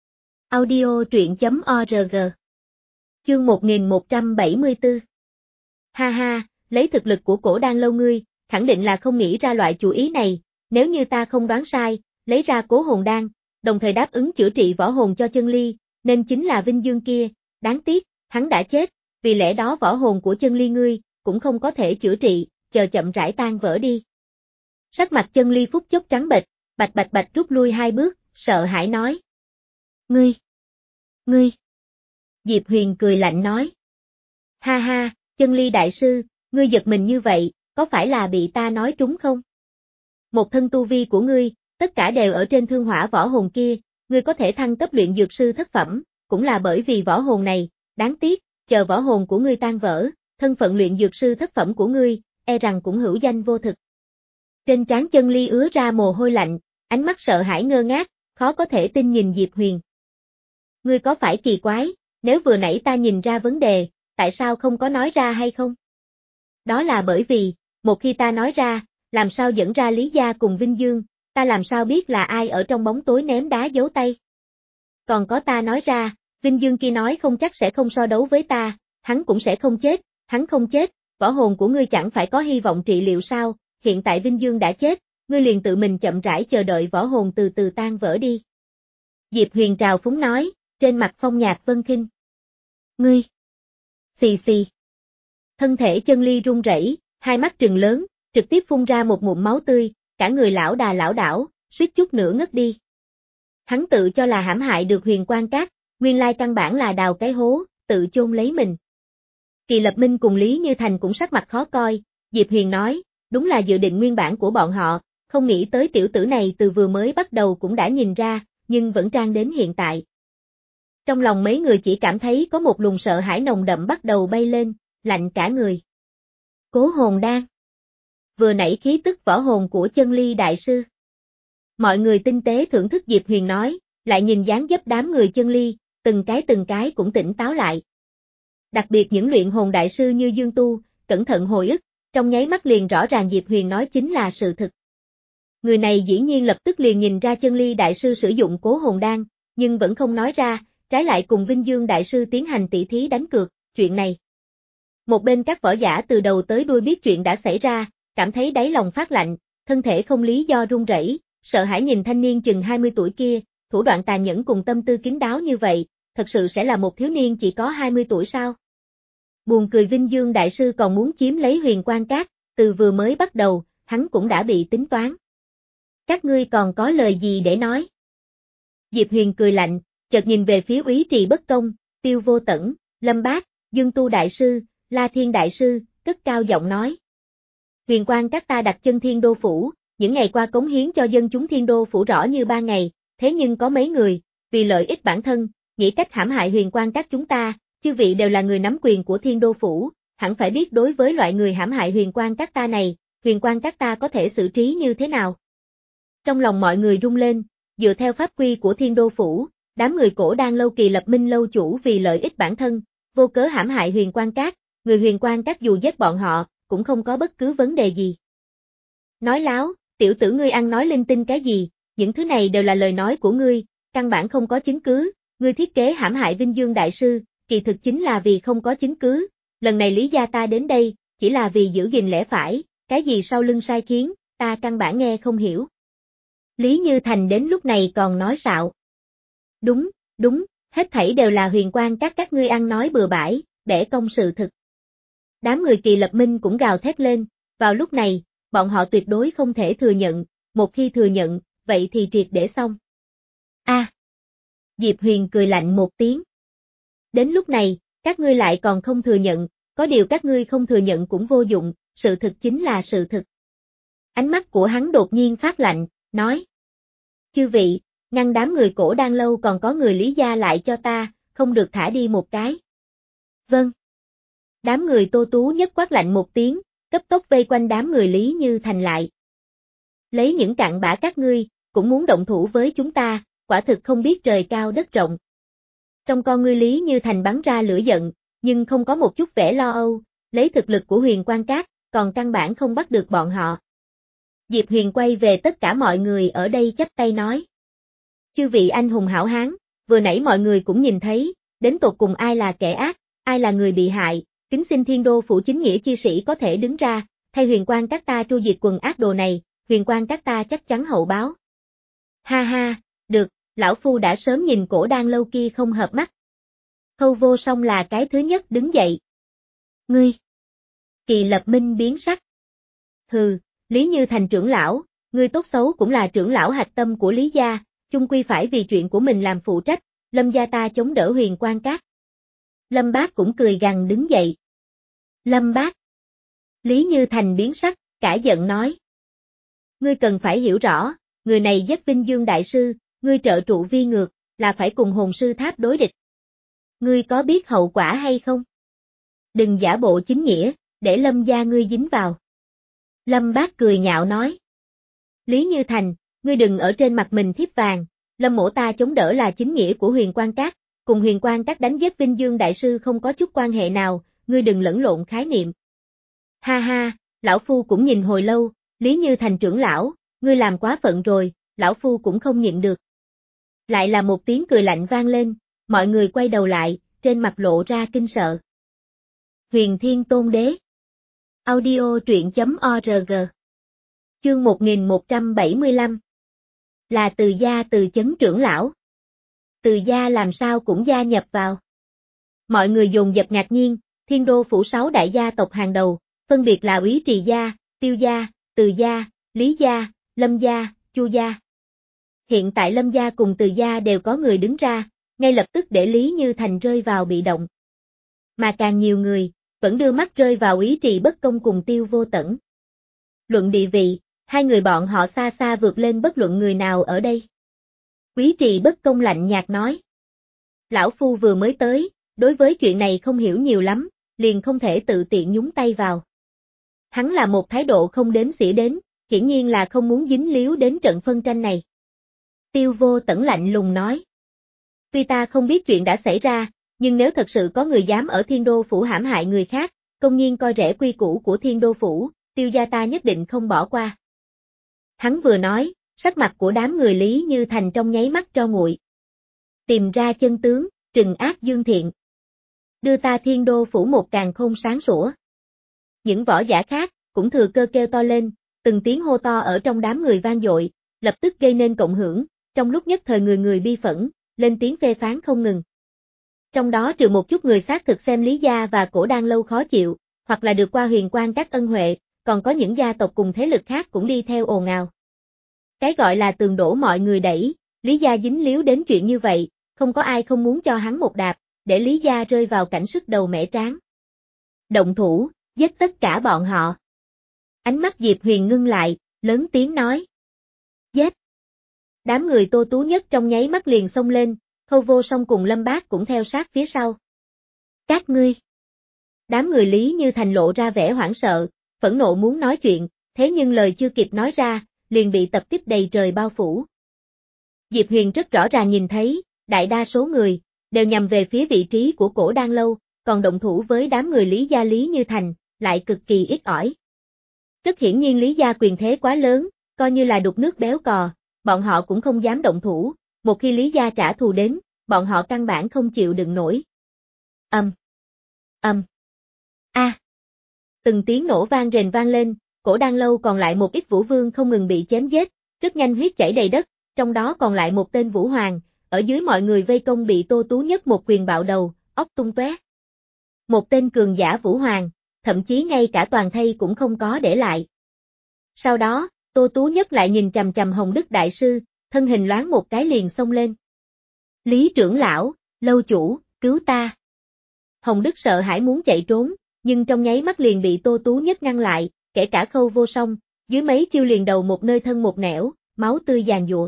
Audio truyện chấm org. Chương một nghìn một trăm bảy mươi tư. Ha ha, lấy thực lực của Cổ Đan Lâu ngươi, khẳng định là không nghĩ ra loại chủ ý này, nếu như ta không đoán sai, lấy ra cố hồn đan, đồng thời đáp ứng chữa trị võ hồn cho Chân Ly, nên chính là Vinh Dương kia, đáng tiếc, hắn đã chết, vì lẽ đó võ hồn của Chân Ly ngươi, cũng không có thể chữa trị, chờ chậm rãi tan vỡ đi. Sắc mặt Chân Ly phút chốc trắng bệch, bạch bạch bạch rút lui hai bước, sợ hãi nói. Ngươi! Ngươi! Diệp Huyền cười lạnh nói. Ha ha, Chân Ly đại sư, ngươi giật mình như vậy, có phải là bị ta nói trúng không? Một thân tu vi của ngươi, tất cả đều ở trên thương hỏa võ hồn kia, ngươi có thể thăng cấp luyện dược sư thất phẩm, cũng là bởi vì võ hồn này, đáng tiếc, chờ võ hồn của ngươi tan vỡ, thân phận luyện dược sư thất phẩm của ngươi, e rằng cũng hữu danh vô thực. Trên trán Chân Ly ứa ra mồ hôi lạnh, ánh mắt sợ hãi ngơ ngác, khó có thể tin nhìn Diệp Huyền. Ngươi có phải kỳ quái, nếu vừa nãy ta nhìn ra vấn đề, tại sao không có nói ra hay không? Đó là bởi vì, một khi ta nói ra, làm sao dẫn ra Lý Gia cùng Vinh Dương, ta làm sao biết là ai ở trong bóng tối ném đá giấu tay. Còn có ta nói ra, Vinh Dương kia nói không chắc sẽ không so đấu với ta, hắn cũng sẽ không chết, hắn không chết, võ hồn của ngươi chẳng phải có hy vọng trị liệu sao, hiện tại Vinh Dương đã chết, ngươi liền tự mình chậm rãi chờ đợi võ hồn từ từ tan vỡ đi. Diệp Huyền trào phúng nói, trên mặt phong nhạc vân khinh. Ngươi! Xì xì! Thân thể Chân Ly run rẩy, hai mắt trừng lớn, trực tiếp phun ra một ngụm máu tươi, cả người lão đà lão đảo, suýt chút nữa ngất đi. Hắn tự cho là hãm hại được Huyền Quang Các, nguyên lai căn bản là đào cái hố, tự chôn lấy mình. Kỳ Lập Minh cùng Lý Như Thành cũng sắc mặt khó coi, Diệp Huyền nói, đúng là dự định nguyên bản của bọn họ, không nghĩ tới tiểu tử này từ vừa mới bắt đầu cũng đã nhìn ra, nhưng vẫn trang đến hiện tại. Trong lòng mấy người chỉ cảm thấy có một luồng sợ hãi nồng đậm bắt đầu bay lên, lạnh cả người. Cố hồn đan. Vừa nãy khí tức võ hồn của Chân Ly đại sư. Mọi người tinh tế thưởng thức Diệp Huyền nói, lại nhìn dáng dấp đám người Chân Ly, từng cái từng cái cũng tỉnh táo lại. Đặc biệt những luyện hồn đại sư như Dương Tu, cẩn thận hồi ức, trong nháy mắt liền rõ ràng Diệp Huyền nói chính là sự thực. Người này dĩ nhiên lập tức liền nhìn ra Chân Ly đại sư sử dụng cố hồn đan, nhưng vẫn không nói ra, trái lại cùng Vinh Dương đại sư tiến hành tỷ thí đánh cược, chuyện này. Một bên các võ giả từ đầu tới đuôi biết chuyện đã xảy ra, cảm thấy đáy lòng phát lạnh, thân thể không lý do run rẩy, sợ hãi nhìn thanh niên chừng hai mươi tuổi kia, thủ đoạn tàn nhẫn cùng tâm tư kín đáo như vậy, thật sự sẽ là một thiếu niên chỉ có hai mươi tuổi sao? Buồn cười, Vinh Dương đại sư còn muốn chiếm lấy Huyền Quang Các, từ vừa mới bắt đầu, hắn cũng đã bị tính toán. Các ngươi còn có lời gì để nói? Diệp Huyền cười lạnh, chợt nhìn về phía Úy Trì Bất Công, Tiêu Vô Tẩn, Lâm Bác, Dương Tu đại sư, La Thiên đại sư, cất cao giọng nói. Huyền Quang Các ta đặt chân Thiên Đô phủ, những ngày qua cống hiến cho dân chúng Thiên Đô phủ rõ như ba ngày, thế nhưng có mấy người, vì lợi ích bản thân, nghĩ cách hãm hại Huyền Quang Các chúng ta, chư vị đều là người nắm quyền của Thiên Đô phủ, hẳn phải biết đối với loại người hãm hại Huyền Quang Các ta này, Huyền Quang Các ta có thể xử trí như thế nào? Trong lòng mọi người rung lên, dựa theo pháp quy của Thiên Đô phủ, đám người Cổ Đan lâu Kỳ Lập Minh lâu chủ vì lợi ích bản thân, vô cớ hãm hại Huyền Quang Các, người Huyền Quang Các dù giết bọn họ, cũng không có bất cứ vấn đề gì. Nói láo, tiểu tử ngươi ăn nói linh tinh cái gì, những thứ này đều là lời nói của ngươi, căn bản không có chứng cứ, ngươi thiết kế hãm hại Vinh Dương đại sư, kỳ thực chính là vì không có chứng cứ, lần này Lý gia ta đến đây, chỉ là vì giữ gìn lẽ phải, cái gì sau lưng sai khiến, ta căn bản nghe không hiểu. Lý Như Thành đến lúc này còn nói xạo. Đúng, đúng, hết thảy đều là Huyền Quang Các các ngươi ăn nói bừa bãi, bẻ cong sự thực. Đám người Kỳ Lập Minh cũng gào thét lên, vào lúc này, bọn họ tuyệt đối không thể thừa nhận, một khi thừa nhận, vậy thì triệt để xong. A. À, Diệp Huyền cười lạnh một tiếng. Đến lúc này, các ngươi lại còn không thừa nhận, có điều các ngươi không thừa nhận cũng vô dụng, sự thực chính là sự thực. Ánh mắt của hắn đột nhiên phát lạnh, nói. Chư vị, ngăn đám người Cổ Đan lâu còn có người Lý gia lại cho ta, không được thả đi một cái. Vâng. Đám người Tô Tú nhất quát lạnh một tiếng, cấp tốc vây quanh đám người Lý Như Thành lại. Lấy những cặn bã các ngươi, cũng muốn động thủ với chúng ta, quả thực không biết trời cao đất rộng. Trong con ngươi Lý Như Thành bắn ra lửa giận, nhưng không có một chút vẻ lo âu, lấy thực lực của Huyền Quang Các, còn căn bản không bắt được bọn họ. Diệp Huyền quay về tất cả mọi người ở đây chắp tay nói. Chư vị anh hùng hảo hán, vừa nãy mọi người cũng nhìn thấy, đến tột cùng ai là kẻ ác, ai là người bị hại, kính xin Thiên Đô phủ chính nghĩa chi sĩ có thể đứng ra, thay Huyền Quang Các ta tru diệt quần ác đồ này, Huyền Quang Các ta chắc chắn hậu báo. Ha ha, được, lão phu đã sớm nhìn Cổ Đan lâu kia không hợp mắt. Khâu Vô Song là cái thứ nhất đứng dậy. Ngươi! Kỳ Lập Minh biến sắc. Hừ, Lý Như Thành trưởng lão, ngươi tốt xấu cũng là trưởng lão hạch tâm của Lý gia, chung quy phải vì chuyện của mình làm phụ trách, Lâm gia ta chống đỡ Huyền Quang Các. Lâm Bác cũng cười gằn đứng dậy. Lâm Bác! Lý Như Thành biến sắc, cả giận nói. Ngươi cần phải hiểu rõ, người này giết Vinh Dương đại sư, ngươi trợ trụ vi ngược, là phải cùng hồn sư tháp đối địch. Ngươi có biết hậu quả hay không? Đừng giả bộ chính nghĩa, để Lâm gia ngươi dính vào. Lâm Bác cười nhạo nói. Lý Như Thành, ngươi đừng ở trên mặt mình thiếp vàng, Lâm mỗ ta chống đỡ là chính nghĩa của Huyền Quan Các, cùng Huyền Quan Các đánh giết Vinh Dương Đại Sư không có chút quan hệ nào, ngươi đừng lẫn lộn khái niệm. Ha ha, lão phu cũng nhìn hồi lâu, Lý Như Thành trưởng lão, ngươi làm quá phận rồi, lão phu cũng không nhịn được. Lại là một tiếng cười lạnh vang lên, mọi người quay đầu lại, trên mặt lộ ra kinh sợ. Huyền Thiên Tôn Đế. Audio truyện chấm org. Chương một nghìn một trăm bảy mươi lăm. Là Từ gia Từ Chấn trưởng lão. Từ gia làm sao cũng gia nhập vào. Mọi người dồn dập ngạc nhiên, Thiên Đô phủ sáu đại gia tộc hàng đầu, phân biệt là Úy Trì gia, Tiêu gia, Từ gia, Lý gia, Lâm gia, Chu gia. Hiện tại Lâm gia cùng Từ gia đều có người đứng ra, ngay lập tức để Lý Như Thành rơi vào bị động. Mà càng nhiều người, vẫn đưa mắt rơi vào Úy Trì Bất Công cùng Tiêu Vô Tẩn. Luận địa vị, hai người bọn họ xa xa vượt lên bất luận người nào ở đây. Úy Trì Bất Công lạnh nhạt nói. Lão phu vừa mới tới, đối với chuyện này không hiểu nhiều lắm, liền không thể tự tiện nhúng tay vào. Hắn là một thái độ không đếm xỉa đến, hiển nhiên là không muốn dính líu đến trận phân tranh này. Tiêu Vô Tẩn lạnh lùng nói. Tuy ta không biết chuyện đã xảy ra, nhưng nếu thật sự có người dám ở Thiên Đô phủ hãm hại người khác, công nhiên coi rẻ quy củ của Thiên Đô phủ, Tiêu gia ta nhất định không bỏ qua. Hắn vừa nói, sắc mặt của đám người Lý Như Thành trong nháy mắt tro nguội. Tìm ra chân tướng, trừng ác dương thiện. Đưa ta Thiên Đô phủ một càn khôn sáng sủa. Những võ giả khác, cũng thừa cơ kêu to lên, từng tiếng hô to ở trong đám người vang dội, lập tức gây nên cộng hưởng, trong lúc nhất thời người người bi phẫn, lên tiếng phê phán không ngừng. Trong đó trừ một chút người xác thực xem Lý gia và Cổ Đan lâu khó chịu, hoặc là được qua Huyền Quan Các ân huệ, còn có những gia tộc cùng thế lực khác cũng đi theo ồn ào. Cái gọi là tường đổ mọi người đẩy, Lý gia dính líu đến chuyện như vậy, không có ai không muốn cho hắn một đạp, để Lý gia rơi vào cảnh sức đầu mẻ trán. Động thủ, giết tất cả bọn họ. Ánh mắt Diệp Huyền ngưng lại, lớn tiếng nói. Giết! Đám người Tô Tú Nhất trong nháy mắt liền xông lên, Khâu Vô Song cùng Lâm Bác cũng theo sát phía sau. Các ngươi! Đám người Lý Như Thành lộ ra vẻ hoảng sợ, phẫn nộ muốn nói chuyện, thế nhưng lời chưa kịp nói ra, liền bị tập kích đầy trời bao phủ. Diệp Huyền rất rõ ràng nhìn thấy, đại đa số người, đều nhằm về phía vị trí của Cổ Đan lâu, còn động thủ với đám người Lý gia Lý Như Thành, lại cực kỳ ít ỏi. Rất hiển nhiên Lý gia quyền thế quá lớn, coi như là đục nước béo cò, bọn họ cũng không dám động thủ, một khi Lý gia trả thù đến, bọn họ căn bản không chịu đựng nổi. Âm. Âm. A. Từng tiếng nổ vang rền vang lên, Cổ Đan lâu còn lại một ít vũ vương không ngừng bị chém giết, rất nhanh huyết chảy đầy đất, trong đó còn lại một tên Vũ Hoàng, ở dưới mọi người vây công bị Tô Tú Nhất một quyền bạo đầu, óc tung tóe. Một tên cường giả Vũ Hoàng, thậm chí ngay cả toàn thây cũng không có để lại. Sau đó, Tô Tú Nhất lại nhìn chằm chằm Hồng Đức Đại Sư, thân hình loáng một cái liền xông lên. Lý trưởng lão, lâu chủ, cứu ta. Hồng Đức sợ hãi muốn chạy trốn, nhưng trong nháy mắt liền bị Tô Tú Nhất ngăn lại, kể cả Khâu Vô Song, dưới mấy chiêu liền đầu một nơi thân một nẻo, máu tươi giàn giụa.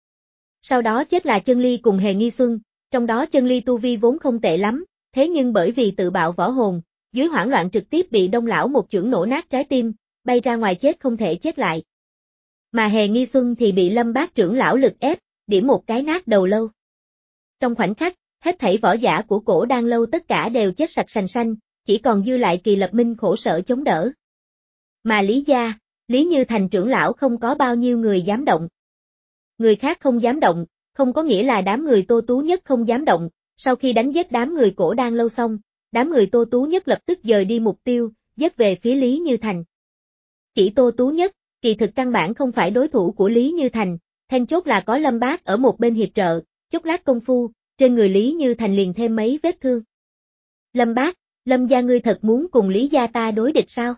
Sau đó chết là Chân Ly cùng Hề Nghi Xuân, trong đó Chân Ly tu vi vốn không tệ lắm, thế nhưng bởi vì tự bạo võ hồn, dưới hoảng loạn trực tiếp bị Đông lão một chưởng nổ nát trái tim, bay ra ngoài chết không thể chết lại. Mà Hề Nghi Xuân thì bị Lâm Bác trưởng lão lực ép, điểm một cái nát đầu lâu. Trong khoảnh khắc, hết thảy võ giả của Cổ Đan lâu tất cả đều chết sạch sành xanh, chỉ còn dư lại Kỳ Lập Minh khổ sở chống đỡ. Mà Lý gia, Lý Như Thành trưởng lão không có bao nhiêu người dám động. Người khác không dám động, không có nghĩa là đám người Tô Tú Nhất không dám động, sau khi đánh giết đám người Cổ Đan lâu xong, đám người Tô Tú Nhất lập tức dời đi mục tiêu, giết về phía Lý Như Thành. Chỉ Tô Tú Nhất, kỳ thực căn bản không phải đối thủ của Lý Như Thành, then chốt là có Lâm Bác ở một bên hiệp trợ, chốc lát công phu, trên người Lý Như Thành liền thêm mấy vết thương. Lâm Bác, Lâm gia ngươi thật muốn cùng Lý gia ta đối địch sao?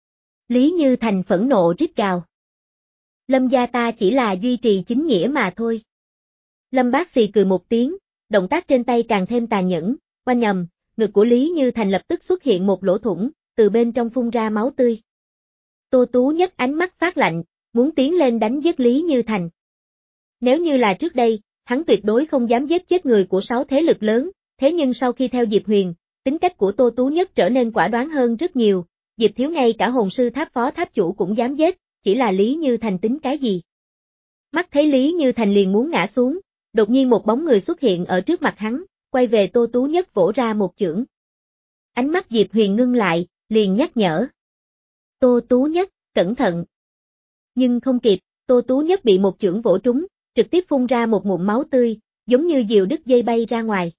Lý Như Thành phẫn nộ rít gào. Lâm gia ta chỉ là duy trì chính nghĩa mà thôi. Lâm Bác xì cười một tiếng, động tác trên tay càng thêm tàn nhẫn, oanh nhầm, ngực của Lý Như Thành lập tức xuất hiện một lỗ thủng, từ bên trong phun ra máu tươi. Tô Tú Nhất ánh mắt phát lạnh, muốn tiến lên đánh giết Lý Như Thành. Nếu như là trước đây, hắn tuyệt đối không dám giết chết người của sáu thế lực lớn, Thế nhưng sau khi theo Diệp Huyền, tính cách của Tô Tú Nhất trở nên quả đoán hơn rất nhiều, Diệp thiếu ngay cả hồn sư tháp phó tháp chủ cũng dám giết, chỉ là Lý Như Thành tính cái gì. Mắt thấy Lý Như Thành liền muốn ngã xuống, đột nhiên một bóng người xuất hiện ở trước mặt hắn, quay về Tô Tú Nhất vỗ ra một chưởng. Ánh mắt Diệp Huyền ngưng lại, liền nhắc nhở. Tô Tú Nhất, cẩn thận. Nhưng không kịp, Tô Tú Nhất bị một chưởng vỗ trúng, trực tiếp phun ra một ngụm máu tươi, giống như diều đứt dây bay ra ngoài.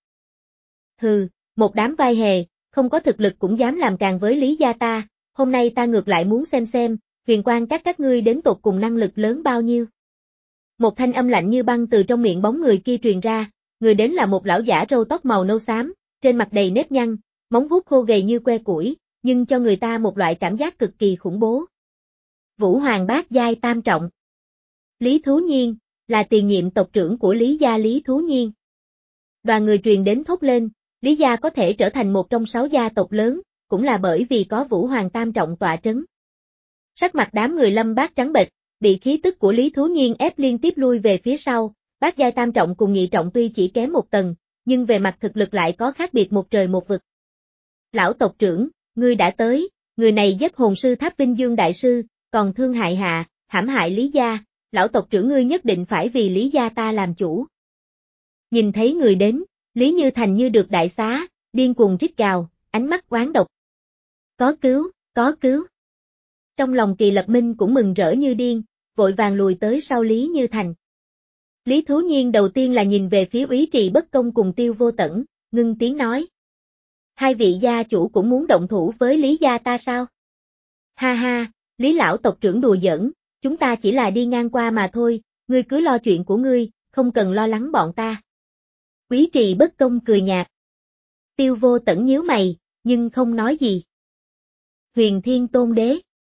Hừ, một đám vai hề, không có thực lực cũng dám làm càng với Lý gia ta, hôm nay ta ngược lại muốn xem xem, huyền quang các các ngươi đến tột cùng năng lực lớn bao nhiêu. Một thanh âm lạnh như băng từ trong miệng bóng người kia truyền ra, người đến là một lão giả râu tóc màu nâu xám, trên mặt đầy nếp nhăn, móng vuốt khô gầy như que củi, nhưng cho người ta một loại cảm giác cực kỳ khủng bố. Vũ Hoàng bát giai tam trọng. Lý Thú Nhiên, là tiền nhiệm tộc trưởng của Lý gia Lý Thú Nhiên. Đoàn người truyền đến thốt lên, Lý gia có thể trở thành một trong sáu gia tộc lớn, cũng là bởi vì có Vũ Hoàng tam trọng tọa trấn. Sắc mặt đám người Lâm Bát trắng bệch, bị khí tức của Lý Thú Nhiên ép liên tiếp lui về phía sau, bát giai tam trọng cùng nhị trọng tuy chỉ kém một tầng, nhưng về mặt thực lực lại có khác biệt một trời một vực. Lão tộc trưởng, ngươi đã tới, người này giết hồn sư Tháp Vinh Dương đại sư, còn thương hại hạ, hãm hại Lý gia, lão tộc trưởng ngươi nhất định phải vì Lý gia ta làm chủ. Nhìn thấy người đến, Lý Như Thành như được đại xá, điên cuồng rít gào, ánh mắt oán độc. Có cứu, có cứu. Trong lòng Kỳ Lập Minh cũng mừng rỡ như điên, vội vàng lùi tới sau Lý Như Thành. Lý Thú Nhiên đầu tiên là nhìn về phía Úy Trì Bất Công cùng Tiêu Vô Tẩn, ngưng tiếng nói. Hai vị gia chủ cũng muốn động thủ với Lý gia ta sao? Ha ha, Lý lão tộc trưởng đùa giỡn, chúng ta chỉ là đi ngang qua mà thôi, ngươi cứ lo chuyện của ngươi, không cần lo lắng bọn ta. Úy Trì Bất Công cười nhạt. Tiêu Vô Tẩn nhíu mày, nhưng không nói gì. Huyền Thiên Tôn Đế.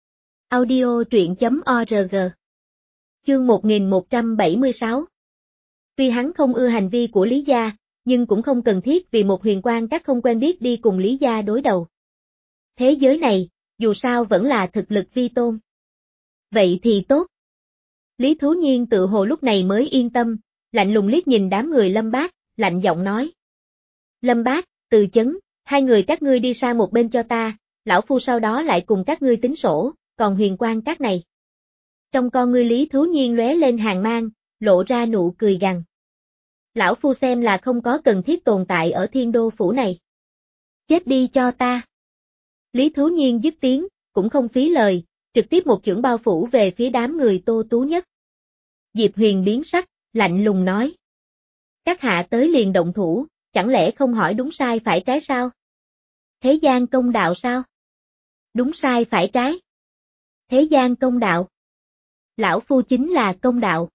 Audio truyện chấm org. Chương một nghìn một trăm bảy mươi sáu. Tuy hắn không ưa hành vi của Lý gia, nhưng cũng không cần thiết vì một huyền quang các không quen biết đi cùng Lý gia đối đầu. Thế giới này, dù sao vẫn là thực lực vi tôn. Vậy thì tốt. Lý Thú Nhiên tự hồ lúc này mới yên tâm, lạnh lùng liếc nhìn đám người Lâm Bát, lạnh giọng nói. Lâm Bát, Từ Chấn, hai người các ngươi đi sang một bên cho ta, lão phu sau đó lại cùng các ngươi tính sổ, còn huyền quang các này. Trong con ngươi Lý Thú Nhiên lóe lên hàn mang, lộ ra nụ cười gằn. Lão phu xem là không có cần thiết tồn tại ở Thiên Đô phủ này. Chết đi cho ta. Lý Thú Nhiên dứt tiếng, cũng không phí lời, trực tiếp một chưởng bao phủ về phía đám người Tô Tú Nhất. Diệp Huyền biến sắc, lạnh lùng nói. Các hạ tới liền động thủ, chẳng lẽ không hỏi đúng sai phải trái sao? Thế gian công đạo sao? Đúng sai phải trái. Thế gian công đạo. Lão phu chính là công đạo.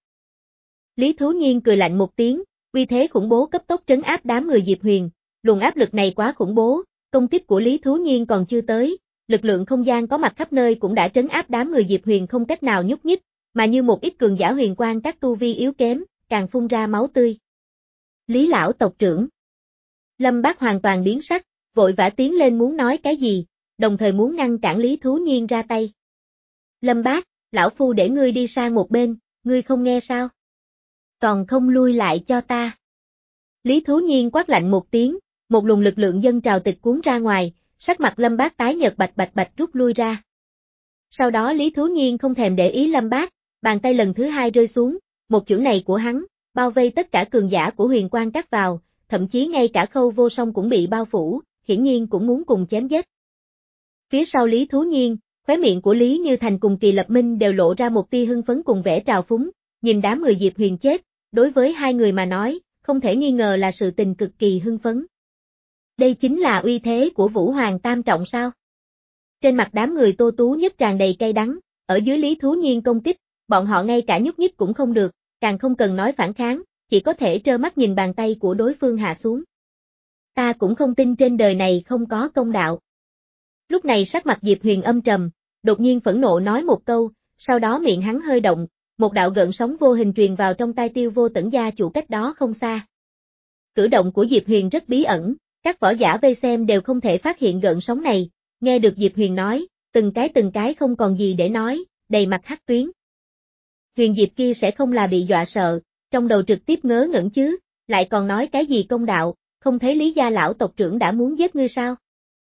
Lý Thú Nhiên cười lạnh một tiếng, uy thế khủng bố cấp tốc trấn áp đám người Diệp Huyền, luồng áp lực này quá khủng bố, công kích của Lý Thú Nhiên còn chưa tới, lực lượng không gian có mặt khắp nơi cũng đã trấn áp đám người Diệp Huyền không cách nào nhúc nhích, mà như một ít cường giả huyền quang các tu vi yếu kém, càng phun ra máu tươi. Lý lão tộc trưởng. Lâm Bát hoàn toàn biến sắc, vội vã tiến lên muốn nói cái gì, đồng thời muốn ngăn cản Lý Thú Nhiên ra tay. Lâm Bát, lão phu để ngươi đi sang một bên, ngươi không nghe sao? Còn không lui lại cho ta. Lý Thú Nhiên quát lạnh một tiếng, một luồng lực lượng dân trào tịch cuốn ra ngoài, sắc mặt Lâm Bát tái nhợt bạch bạch bạch rút lui ra. Sau đó Lý Thú Nhiên không thèm để ý Lâm Bát, bàn tay lần thứ hai rơi xuống, một chưởng này của hắn, bao vây tất cả cường giả của huyền quang các vào, thậm chí ngay cả Khâu Vô Song cũng bị bao phủ, hiển nhiên cũng muốn cùng chém giết. Phía sau Lý Thú Nhiên, khóe miệng của Lý Như Thành cùng Kỳ Lập Minh đều lộ ra một tia hưng phấn cùng vẻ trào phúng, nhìn đám người Diệp Huyền chết, đối với hai người mà nói, không thể nghi ngờ là sự tình cực kỳ hưng phấn. Đây chính là uy thế của Vũ Hoàng tam trọng sao? Trên mặt đám người Tô Tú Nhất tràn đầy cay đắng, ở dưới Lý Thú Nhiên công kích, bọn họ ngay cả nhúc nhích cũng không được, càng không cần nói phản kháng, chỉ có thể trơ mắt nhìn bàn tay của đối phương hạ xuống. Ta cũng không tin trên đời này không có công đạo. Lúc này sắc mặt Diệp Huyền âm trầm, đột nhiên phẫn nộ nói một câu, sau đó miệng hắn hơi động, một đạo gợn sóng vô hình truyền vào trong tai Tiêu Vô Tẩn gia chủ cách đó không xa. Cử động của Diệp Huyền rất bí ẩn, các võ giả vây xem đều không thể phát hiện gợn sóng này, nghe được Diệp Huyền nói, từng cái từng cái không còn gì để nói, đầy mặt hắc tuyến. Huyền Diệp kia sẽ không là bị dọa sợ, trong đầu trực tiếp ngớ ngẩn chứ, lại còn nói cái gì công đạo, không thấy Lý gia lão tộc trưởng đã muốn giết ngươi sao?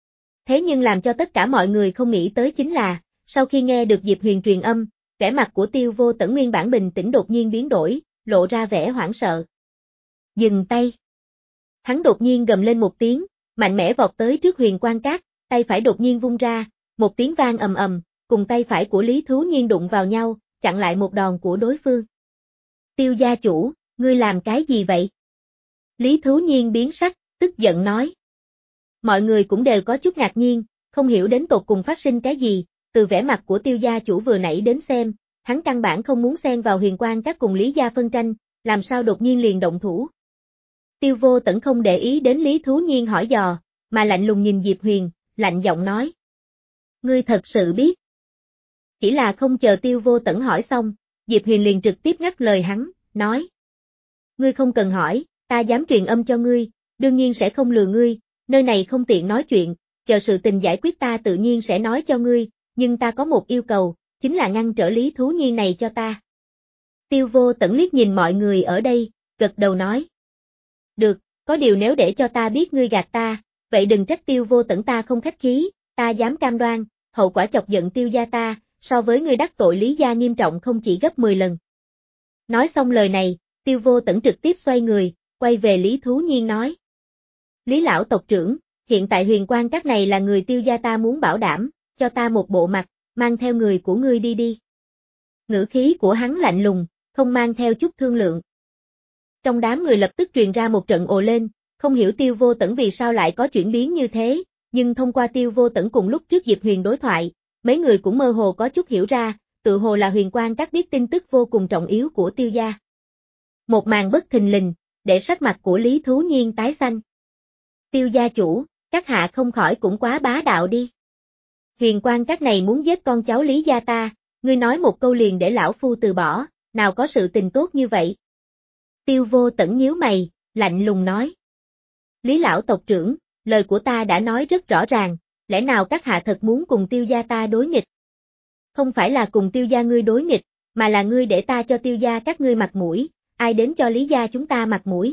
Thế nhưng làm cho tất cả mọi người không nghĩ tới chính là, sau khi nghe được Diệp Huyền truyền âm, vẻ mặt của Tiêu Vô Tẩn nguyên bản bình tĩnh đột nhiên biến đổi, lộ ra vẻ hoảng sợ. Dừng tay. Hắn đột nhiên gầm lên một tiếng, mạnh mẽ vọt tới trước Huyền Quang Các, tay phải đột nhiên vung ra, một tiếng vang ầm ầm, cùng tay phải của Lý Thú Nhiên đụng vào nhau, chặn lại một đòn của đối phương. Tiêu gia chủ, ngươi làm cái gì vậy? Lý Thú Nhiên biến sắc, tức giận nói. Mọi người cũng đều có chút ngạc nhiên, không hiểu đến tột cùng phát sinh cái gì, từ vẻ mặt của Tiêu gia chủ vừa nãy đến xem, hắn căn bản không muốn xen vào Huyền Quang Các cùng Lý gia phân tranh, làm sao đột nhiên liền động thủ. Tiêu Vô Tẩn không để ý đến Lý Thú Nhiên hỏi dò, mà lạnh lùng nhìn Diệp Huyền, lạnh giọng nói. Ngươi thật sự biết. Chỉ là không chờ Tiêu Vô Tẩn hỏi xong, Diệp Huyền liền trực tiếp ngắt lời hắn, nói. Ngươi không cần hỏi, ta dám truyền âm cho ngươi, đương nhiên sẽ không lừa ngươi, nơi này không tiện nói chuyện, chờ sự tình giải quyết ta tự nhiên sẽ nói cho ngươi, nhưng ta có một yêu cầu, chính là ngăn trở Lý Thú Nhiên này cho ta. Tiêu Vô Tẩn liếc nhìn mọi người ở đây, gật đầu nói. Được, có điều nếu để cho ta biết ngươi gạt ta, vậy đừng trách Tiêu Vô Tẩn ta không khách khí, ta dám cam đoan, hậu quả chọc giận Tiêu gia ta, so với ngươi đắc tội Lý gia nghiêm trọng không chỉ gấp mười lần. Nói xong lời này, Tiêu Vô Tẩn trực tiếp xoay người, quay về Lý Thú Nhiên nói. Lý lão tộc trưởng, hiện tại Huyền Quang Các này là người Tiêu gia ta muốn bảo đảm, cho ta một bộ mặt, mang theo người của ngươi đi đi. Ngữ khí của hắn lạnh lùng, không mang theo chút thương lượng. Trong đám người lập tức truyền ra một trận ồ lên, không hiểu Tiêu Vô Tẩn vì sao lại có chuyển biến như thế, nhưng thông qua Tiêu Vô Tẩn cùng lúc trước Diệp Huyền đối thoại, mấy người cũng mơ hồ có chút hiểu ra, tự hồ là Huyền Quang Các biết tin tức vô cùng trọng yếu của Tiêu gia. Một màn bất thình lình, để sắc mặt của Lý Thú Nhiên tái xanh. Tiêu gia chủ, các hạ không khỏi cũng quá bá đạo đi. Huyền Quang Các này muốn giết con cháu Lý gia ta, ngươi nói một câu liền để lão phu từ bỏ, nào có sự tình tốt như vậy. Tiêu Vô Tẩn nhíu mày, lạnh lùng nói. Lý lão tộc trưởng, lời của ta đã nói rất rõ ràng, lẽ nào các hạ thật muốn cùng Tiêu gia ta đối nghịch? Không phải là cùng Tiêu gia ngươi đối nghịch, mà là ngươi để ta cho Tiêu gia các ngươi mặt mũi, ai đến cho Lý gia chúng ta mặt mũi?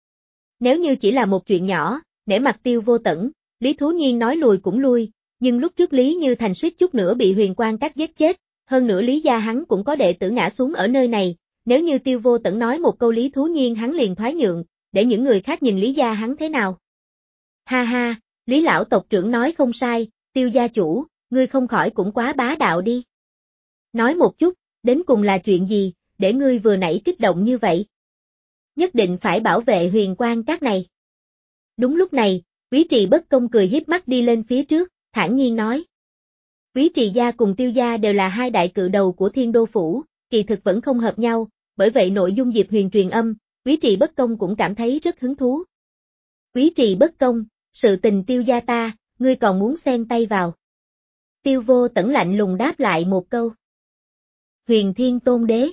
Nếu như chỉ là một chuyện nhỏ, nể mặt Tiêu Vô Tẩn, Lý Thú Nhiên nói lùi cũng lui, nhưng lúc trước Lý Như Thành suýt chút nữa bị Huyền Quang Các giết chết, hơn nữa Lý gia hắn cũng có đệ tử ngã xuống ở nơi này, nếu như Tiêu Vô Tẩn nói một câu Lý Thú Nhiên hắn liền thoái nhượng, để những người khác nhìn Lý gia hắn thế nào? Ha ha, Lý lão tộc trưởng nói không sai, Tiêu gia chủ, ngươi không khỏi cũng quá bá đạo đi. Nói một chút, đến cùng là chuyện gì, để ngươi vừa nãy kích động như vậy? Nhất định phải bảo vệ Huyền Quang Các này. Đúng lúc này, Quý Trì Bất Công cười hiếp mắt đi lên phía trước, thản nhiên nói. Quý Trì gia cùng Tiêu gia đều là hai đại cự đầu của Thiên Đô Phủ, kỳ thực vẫn không hợp nhau, bởi vậy nội dung Diệp Huyền truyền âm, Quý Trì Bất Công cũng cảm thấy rất hứng thú. Quý Trì Bất Công, sự tình Tiêu gia ta, ngươi còn muốn xen tay vào. Tiêu Vô Tẩn lạnh lùng đáp lại một câu. Huyền Thiên Tôn Đế.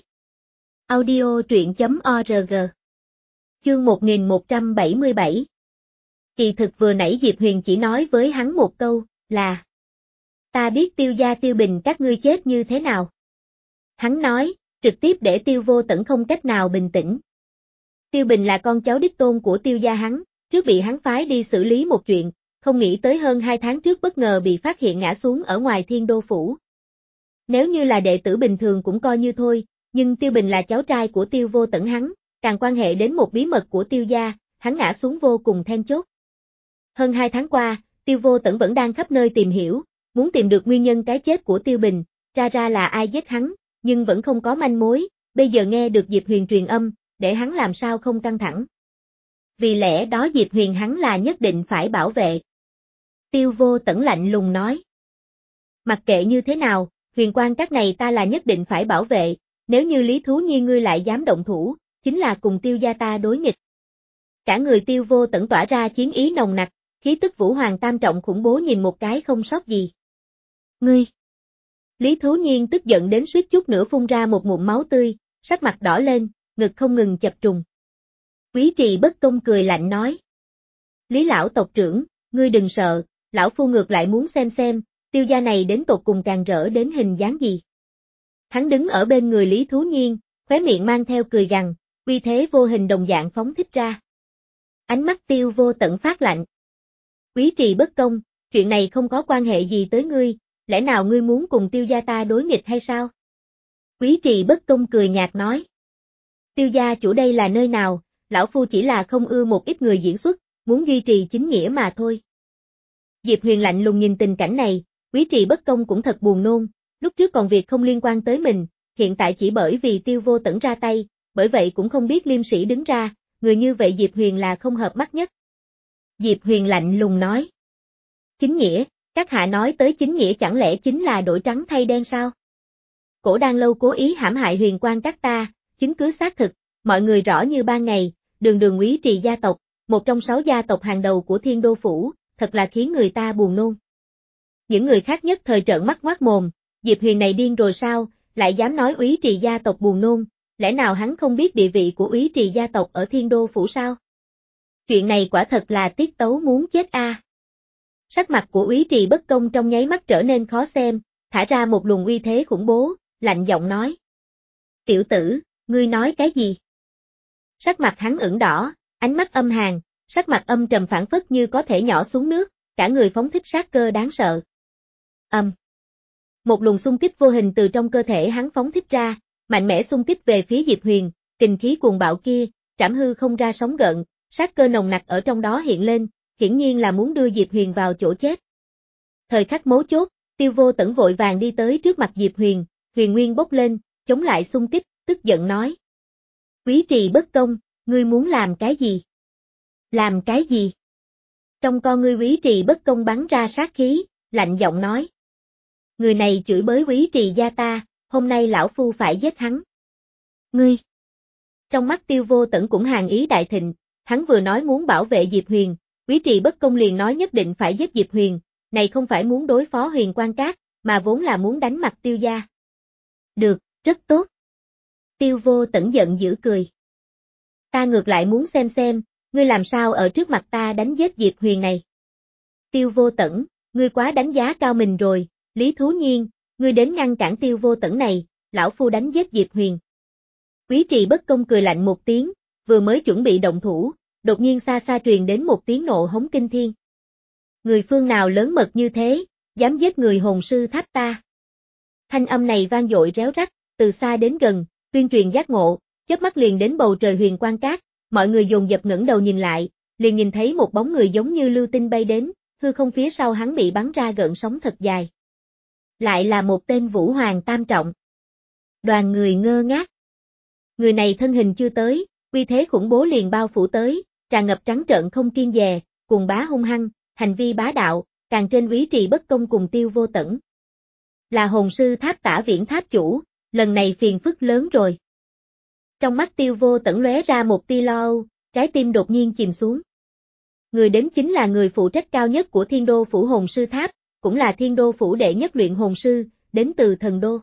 Audio truyện chấm org. Chương một nghìn một trăm bảy mươi bảy. Kỳ thực vừa nãy Diệp Huyền chỉ nói với hắn một câu, là ta biết Tiêu gia Tiêu Bình các ngươi chết như thế nào. Hắn nói, trực tiếp để Tiêu Vô Tẩn không cách nào bình tĩnh. Tiêu Bình là con cháu đích tôn của Tiêu gia hắn, trước bị hắn phái đi xử lý một chuyện, không nghĩ tới hơn hai tháng trước bất ngờ bị phát hiện ngã xuống ở ngoài Thiên Đô Phủ. Nếu như là đệ tử bình thường cũng coi như thôi, nhưng Tiêu Bình là cháu trai của Tiêu Vô Tẩn hắn, càng quan hệ đến một bí mật của Tiêu gia, hắn ngã xuống vô cùng then chốt. Hơn hai tháng qua, Tiêu Vô Tẩn vẫn đang khắp nơi tìm hiểu, muốn tìm được nguyên nhân cái chết của Tiêu Bình, ra ra là ai giết hắn, nhưng vẫn không có manh mối, bây giờ nghe được Diệp Huyền truyền âm, để hắn làm sao không căng thẳng. Vì lẽ đó Diệp Huyền hắn là nhất định phải bảo vệ. Tiêu Vô Tẩn lạnh lùng nói. Mặc kệ như thế nào, Huyền Quang Các này ta là nhất định phải bảo vệ, nếu như Lý Thú Nhiên ngươi lại dám động thủ, chính là cùng Tiêu gia ta đối nghịch. Cả người Tiêu Vô Tẩn tỏa ra chiến ý nồng nặc, khí tức Vũ Hoàng tam trọng khủng bố nhìn một cái không sót gì. Ngươi! Lý Thú Nhiên tức giận đến suýt chút nữa phun ra một ngụm máu tươi, sắc mặt đỏ lên, ngực không ngừng chập trùng. Quý Trì Bất Công cười lạnh nói. Lý lão tộc trưởng, ngươi đừng sợ, lão phu ngược lại muốn xem xem, Tiêu gia này đến tột cùng càng rỡ đến hình dáng gì. Hắn đứng ở bên người Lý Thú Nhiên, khóe miệng mang theo cười gằn, uy thế vô hình đồng dạng phóng thích ra. Ánh mắt Tiêu Vô Tận phát lạnh. Quý trì bất công, chuyện này không có quan hệ gì tới ngươi, lẽ nào ngươi muốn cùng Tiêu gia ta đối nghịch hay sao? Quý trì bất công cười nhạt nói. Tiêu gia chủ đây là nơi nào, lão phu chỉ là không ưa một ít người diễn xuất, muốn duy trì chính nghĩa mà thôi. Diệp Huyền lạnh lùng nhìn tình cảnh này, quý trì bất công cũng thật buồn nôn, lúc trước còn việc không liên quan tới mình, hiện tại chỉ bởi vì Tiêu Vô Tận ra tay, bởi vậy cũng không biết liêm sĩ đứng ra, người như vậy Diệp Huyền là không hợp mắt nhất. Diệp Huyền lạnh lùng nói. Chính nghĩa, các hạ nói tới chính nghĩa chẳng lẽ chính là đổi trắng thay đen sao? Cổ Đan Lâu cố ý hãm hại Huyền Quang các ta, chứng cứ xác thực, mọi người rõ như ban ngày, đường đường quý trì gia tộc, một trong sáu gia tộc hàng đầu của Thiên Đô Phủ, thật là khiến người ta buồn nôn. Những người khác nhất thời trợn mắt ngoác mồm, Diệp Huyền này điên rồi sao, lại dám nói úy trì gia tộc buồn nôn, lẽ nào hắn không biết địa vị của úy trì gia tộc ở Thiên Đô Phủ sao? Chuyện này quả thật là tiết tấu muốn chết a. À. Sắc mặt của úy trì bất công trong nháy mắt trở nên khó xem, thả ra một luồng uy thế khủng bố, lạnh giọng nói. Tiểu tử, ngươi nói cái gì? Sắc mặt hắn ửng đỏ, ánh mắt âm hàn, sắc mặt âm trầm phảng phất như có thể nhỏ xuống nước, cả người phóng thích sát cơ đáng sợ. Âm. Một luồng xung kích vô hình từ trong cơ thể hắn phóng thích ra, mạnh mẽ xung kích về phía Diệp Huyền, kình khí cuồng bạo kia, trảm hư không ra sóng gợn, sát cơ nồng nặc ở trong đó hiện lên, hiển nhiên là muốn đưa Diệp Huyền vào chỗ chết. Thời khắc mấu chốt, Tiêu Vô Tận vội vàng đi tới trước mặt Diệp Huyền, Huyền Nguyên bốc lên, chống lại xung kích, tức giận nói. Quý trì bất công, ngươi muốn làm cái gì? Làm cái gì? Trong con ngươi quý trì bất công bắn ra sát khí, lạnh giọng nói. Người này chửi bới quý trì gia ta, hôm nay lão phu phải giết hắn. Ngươi! Trong mắt Tiêu Vô Tận cũng hàn ý đại thịnh, hắn vừa nói muốn bảo vệ Diệp Huyền, quý trì bất công liền nói nhất định phải giết Diệp Huyền, này không phải muốn đối phó Huyền Quang Các, mà vốn là muốn đánh mặt Tiêu gia. Được, rất tốt. Tiêu Vô Tận giận dữ cười. Ta ngược lại muốn xem xem, ngươi làm sao ở trước mặt ta đánh giết Diệp Huyền này. Tiêu Vô Tận, ngươi quá đánh giá cao mình rồi, Lý Thú Nhiên, ngươi đến ngăn cản Tiêu Vô Tận này, lão phu đánh giết Diệp Huyền. Quý trì bất công cười lạnh một tiếng, vừa mới chuẩn bị động thủ, đột nhiên xa xa truyền đến một tiếng nộ hống kinh thiên. Người phương nào lớn mật như thế, dám giết người hồn sư tháp ta. Thanh âm này vang dội réo rắt, từ xa đến gần, tuyên truyền giác ngộ, chớp mắt liền đến bầu trời Huyền Quang Các, mọi người dồn dập ngẩng đầu nhìn lại, liền nhìn thấy một bóng người giống như lưu tinh bay đến, hư không phía sau hắn bị bắn ra gợn sóng thật dài. Lại là một tên Vũ Hoàng tam trọng. Đoàn người ngơ ngác. Người này thân hình chưa tới, uy thế khủng bố liền bao phủ tới, tràn ngập trắng trợn không kiêng dè, cuồng bá hung hăng, hành vi bá đạo, càng trên úy trì bất công cùng Tiêu Vô Tận. Là hồn sư tháp Tả Viễn tháp chủ, lần này phiền phức lớn rồi. Trong mắt Tiêu Vô Tận lóe ra một tia lo âu, trái tim đột nhiên chìm xuống. Người đến chính là người phụ trách cao nhất của Thiên Đô Phủ Hồn Sư Tháp, cũng là Thiên Đô Phủ đệ nhất luyện hồn sư, đến từ Thần Đô.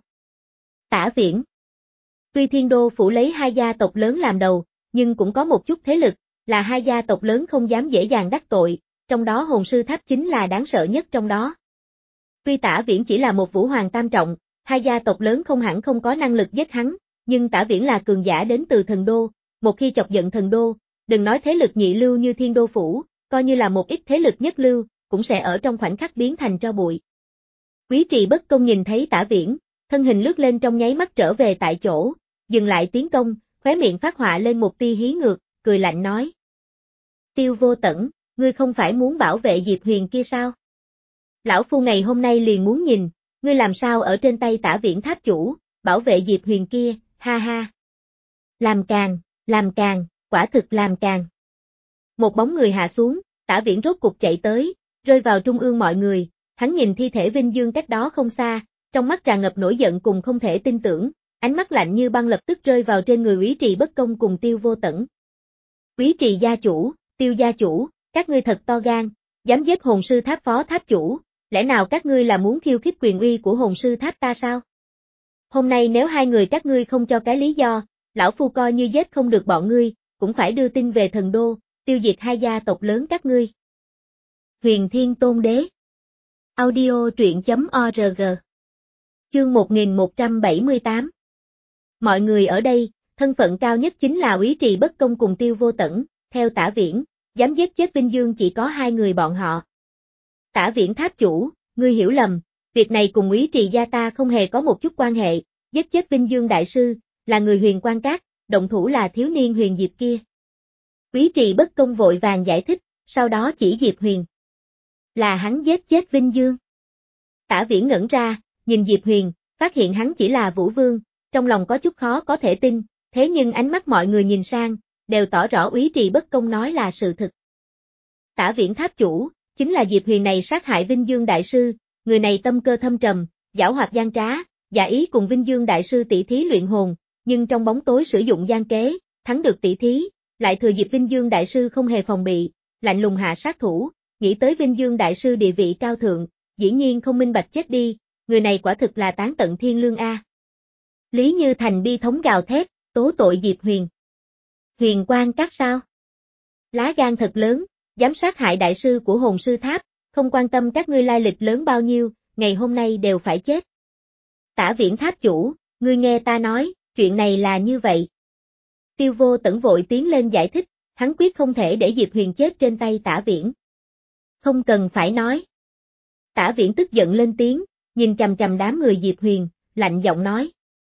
Tả Viễn. Tuy Thiên Đô Phủ lấy hai gia tộc lớn làm đầu, nhưng cũng có một chút thế lực, là hai gia tộc lớn không dám dễ dàng đắc tội, trong đó Hồn Sư Tháp chính là đáng sợ nhất trong đó. Tuy Tả Viễn chỉ là một Vũ Hoàng tam trọng, hai gia tộc lớn không hẳn không có năng lực giết hắn, nhưng Tả Viễn là cường giả đến từ Thần Đô, một khi chọc giận Thần Đô, đừng nói thế lực nhị lưu như Thiên Đô Phủ, coi như là một ít thế lực nhất lưu, cũng sẽ ở trong khoảnh khắc biến thành tro bụi. Quý trì bất công nhìn thấy Tả Viễn, thân hình lướt lên trong nháy mắt trở về tại chỗ, dừng lại tiến công, khóe miệng phát họa lên một tia hí ngược, cười lạnh nói. Tiêu Vô Tận, ngươi không phải muốn bảo vệ Diệp Huyền kia sao? Lão phu ngày hôm nay liền muốn nhìn, ngươi làm sao ở trên tay Tả Viễn tháp chủ, bảo vệ Diệp Huyền kia, ha ha. Làm càng, làm càng, quả thực làm càng. Một bóng người hạ xuống, Tả Viễn rốt cục chạy tới, rơi vào trung ương mọi người, hắn nhìn thi thể Vinh Dương cách đó không xa, trong mắt tràn ngập nổi giận cùng không thể tin tưởng, ánh mắt lạnh như băng lập tức rơi vào trên người úy trì bất công cùng Tiêu Vô Tận. Úy trì gia chủ, Tiêu gia chủ, các ngươi thật to gan, dám giết hồn sư tháp phó tháp chủ, lẽ nào các ngươi là muốn khiêu khích quyền uy của hồn sư tháp ta sao? Hôm nay nếu hai người các ngươi không cho cái lý do, lão phu coi như giết không được bọn ngươi, cũng phải đưa tin về Thần Đô, tiêu diệt hai gia tộc lớn các ngươi. Huyền Thiên Tôn Đế. Audio truyện chấm org. Chương một nghìn một trăm bảy mươi tám. Mọi người ở đây, thân phận cao nhất chính là úy trì bất công cùng Tiêu Vô Tận, theo Tả Viễn, Dám giết chết Vinh Dương chỉ có hai người bọn họ. Tả Viễn tháp chủ, ngươi hiểu lầm, việc này cùng Úy Trì gia ta không hề có một chút quan hệ, giết chết Vinh Dương đại sư, là người Huyền Quan Các, động thủ là thiếu niên Huyền Diệp kia. Úy Trì bất công vội vàng giải thích, sau đó chỉ Diệp Huyền. Là hắn giết chết Vinh Dương. Tả Viễn ngẩn ra, nhìn Diệp Huyền, phát hiện hắn chỉ là Vũ Vương, trong lòng có chút khó có thể tin, thế nhưng ánh mắt mọi người nhìn sang, đều tỏ rõ Úy Trì bất công nói là sự thực. Tả Viễn tháp chủ, chính là Diệp Huyền này sát hại Vinh Dương đại sư, người này tâm cơ thâm trầm, giảo hoạt gian trá, giả ý cùng Vinh Dương đại sư tỷ thí luyện hồn, nhưng trong bóng tối sử dụng gian kế, thắng được tỷ thí, lại thừa dịp Vinh Dương đại sư không hề phòng bị, lạnh lùng hạ sát thủ, nghĩ tới Vinh Dương đại sư địa vị cao thượng, dĩ nhiên không minh bạch chết đi, người này quả thực là tán tận thiên lương a. Lý Như Thành bi thống gào thét, tố tội Diệp Huyền. Huyền Quan Các sao? Lá gan thật lớn, dám sát hại đại sư của hồn sư tháp, không quan tâm các ngươi lai lịch lớn bao nhiêu, ngày hôm nay đều phải chết. Tả Viễn tháp chủ, ngươi nghe ta nói, chuyện này là như vậy. Tiêu Vô Tẩn vội tiến lên giải thích, hắn quyết không thể để Diệp Huyền chết trên tay Tả Viễn. Không cần phải nói. Tả Viễn tức giận lên tiếng, nhìn chằm chằm đám người Diệp Huyền, lạnh giọng nói.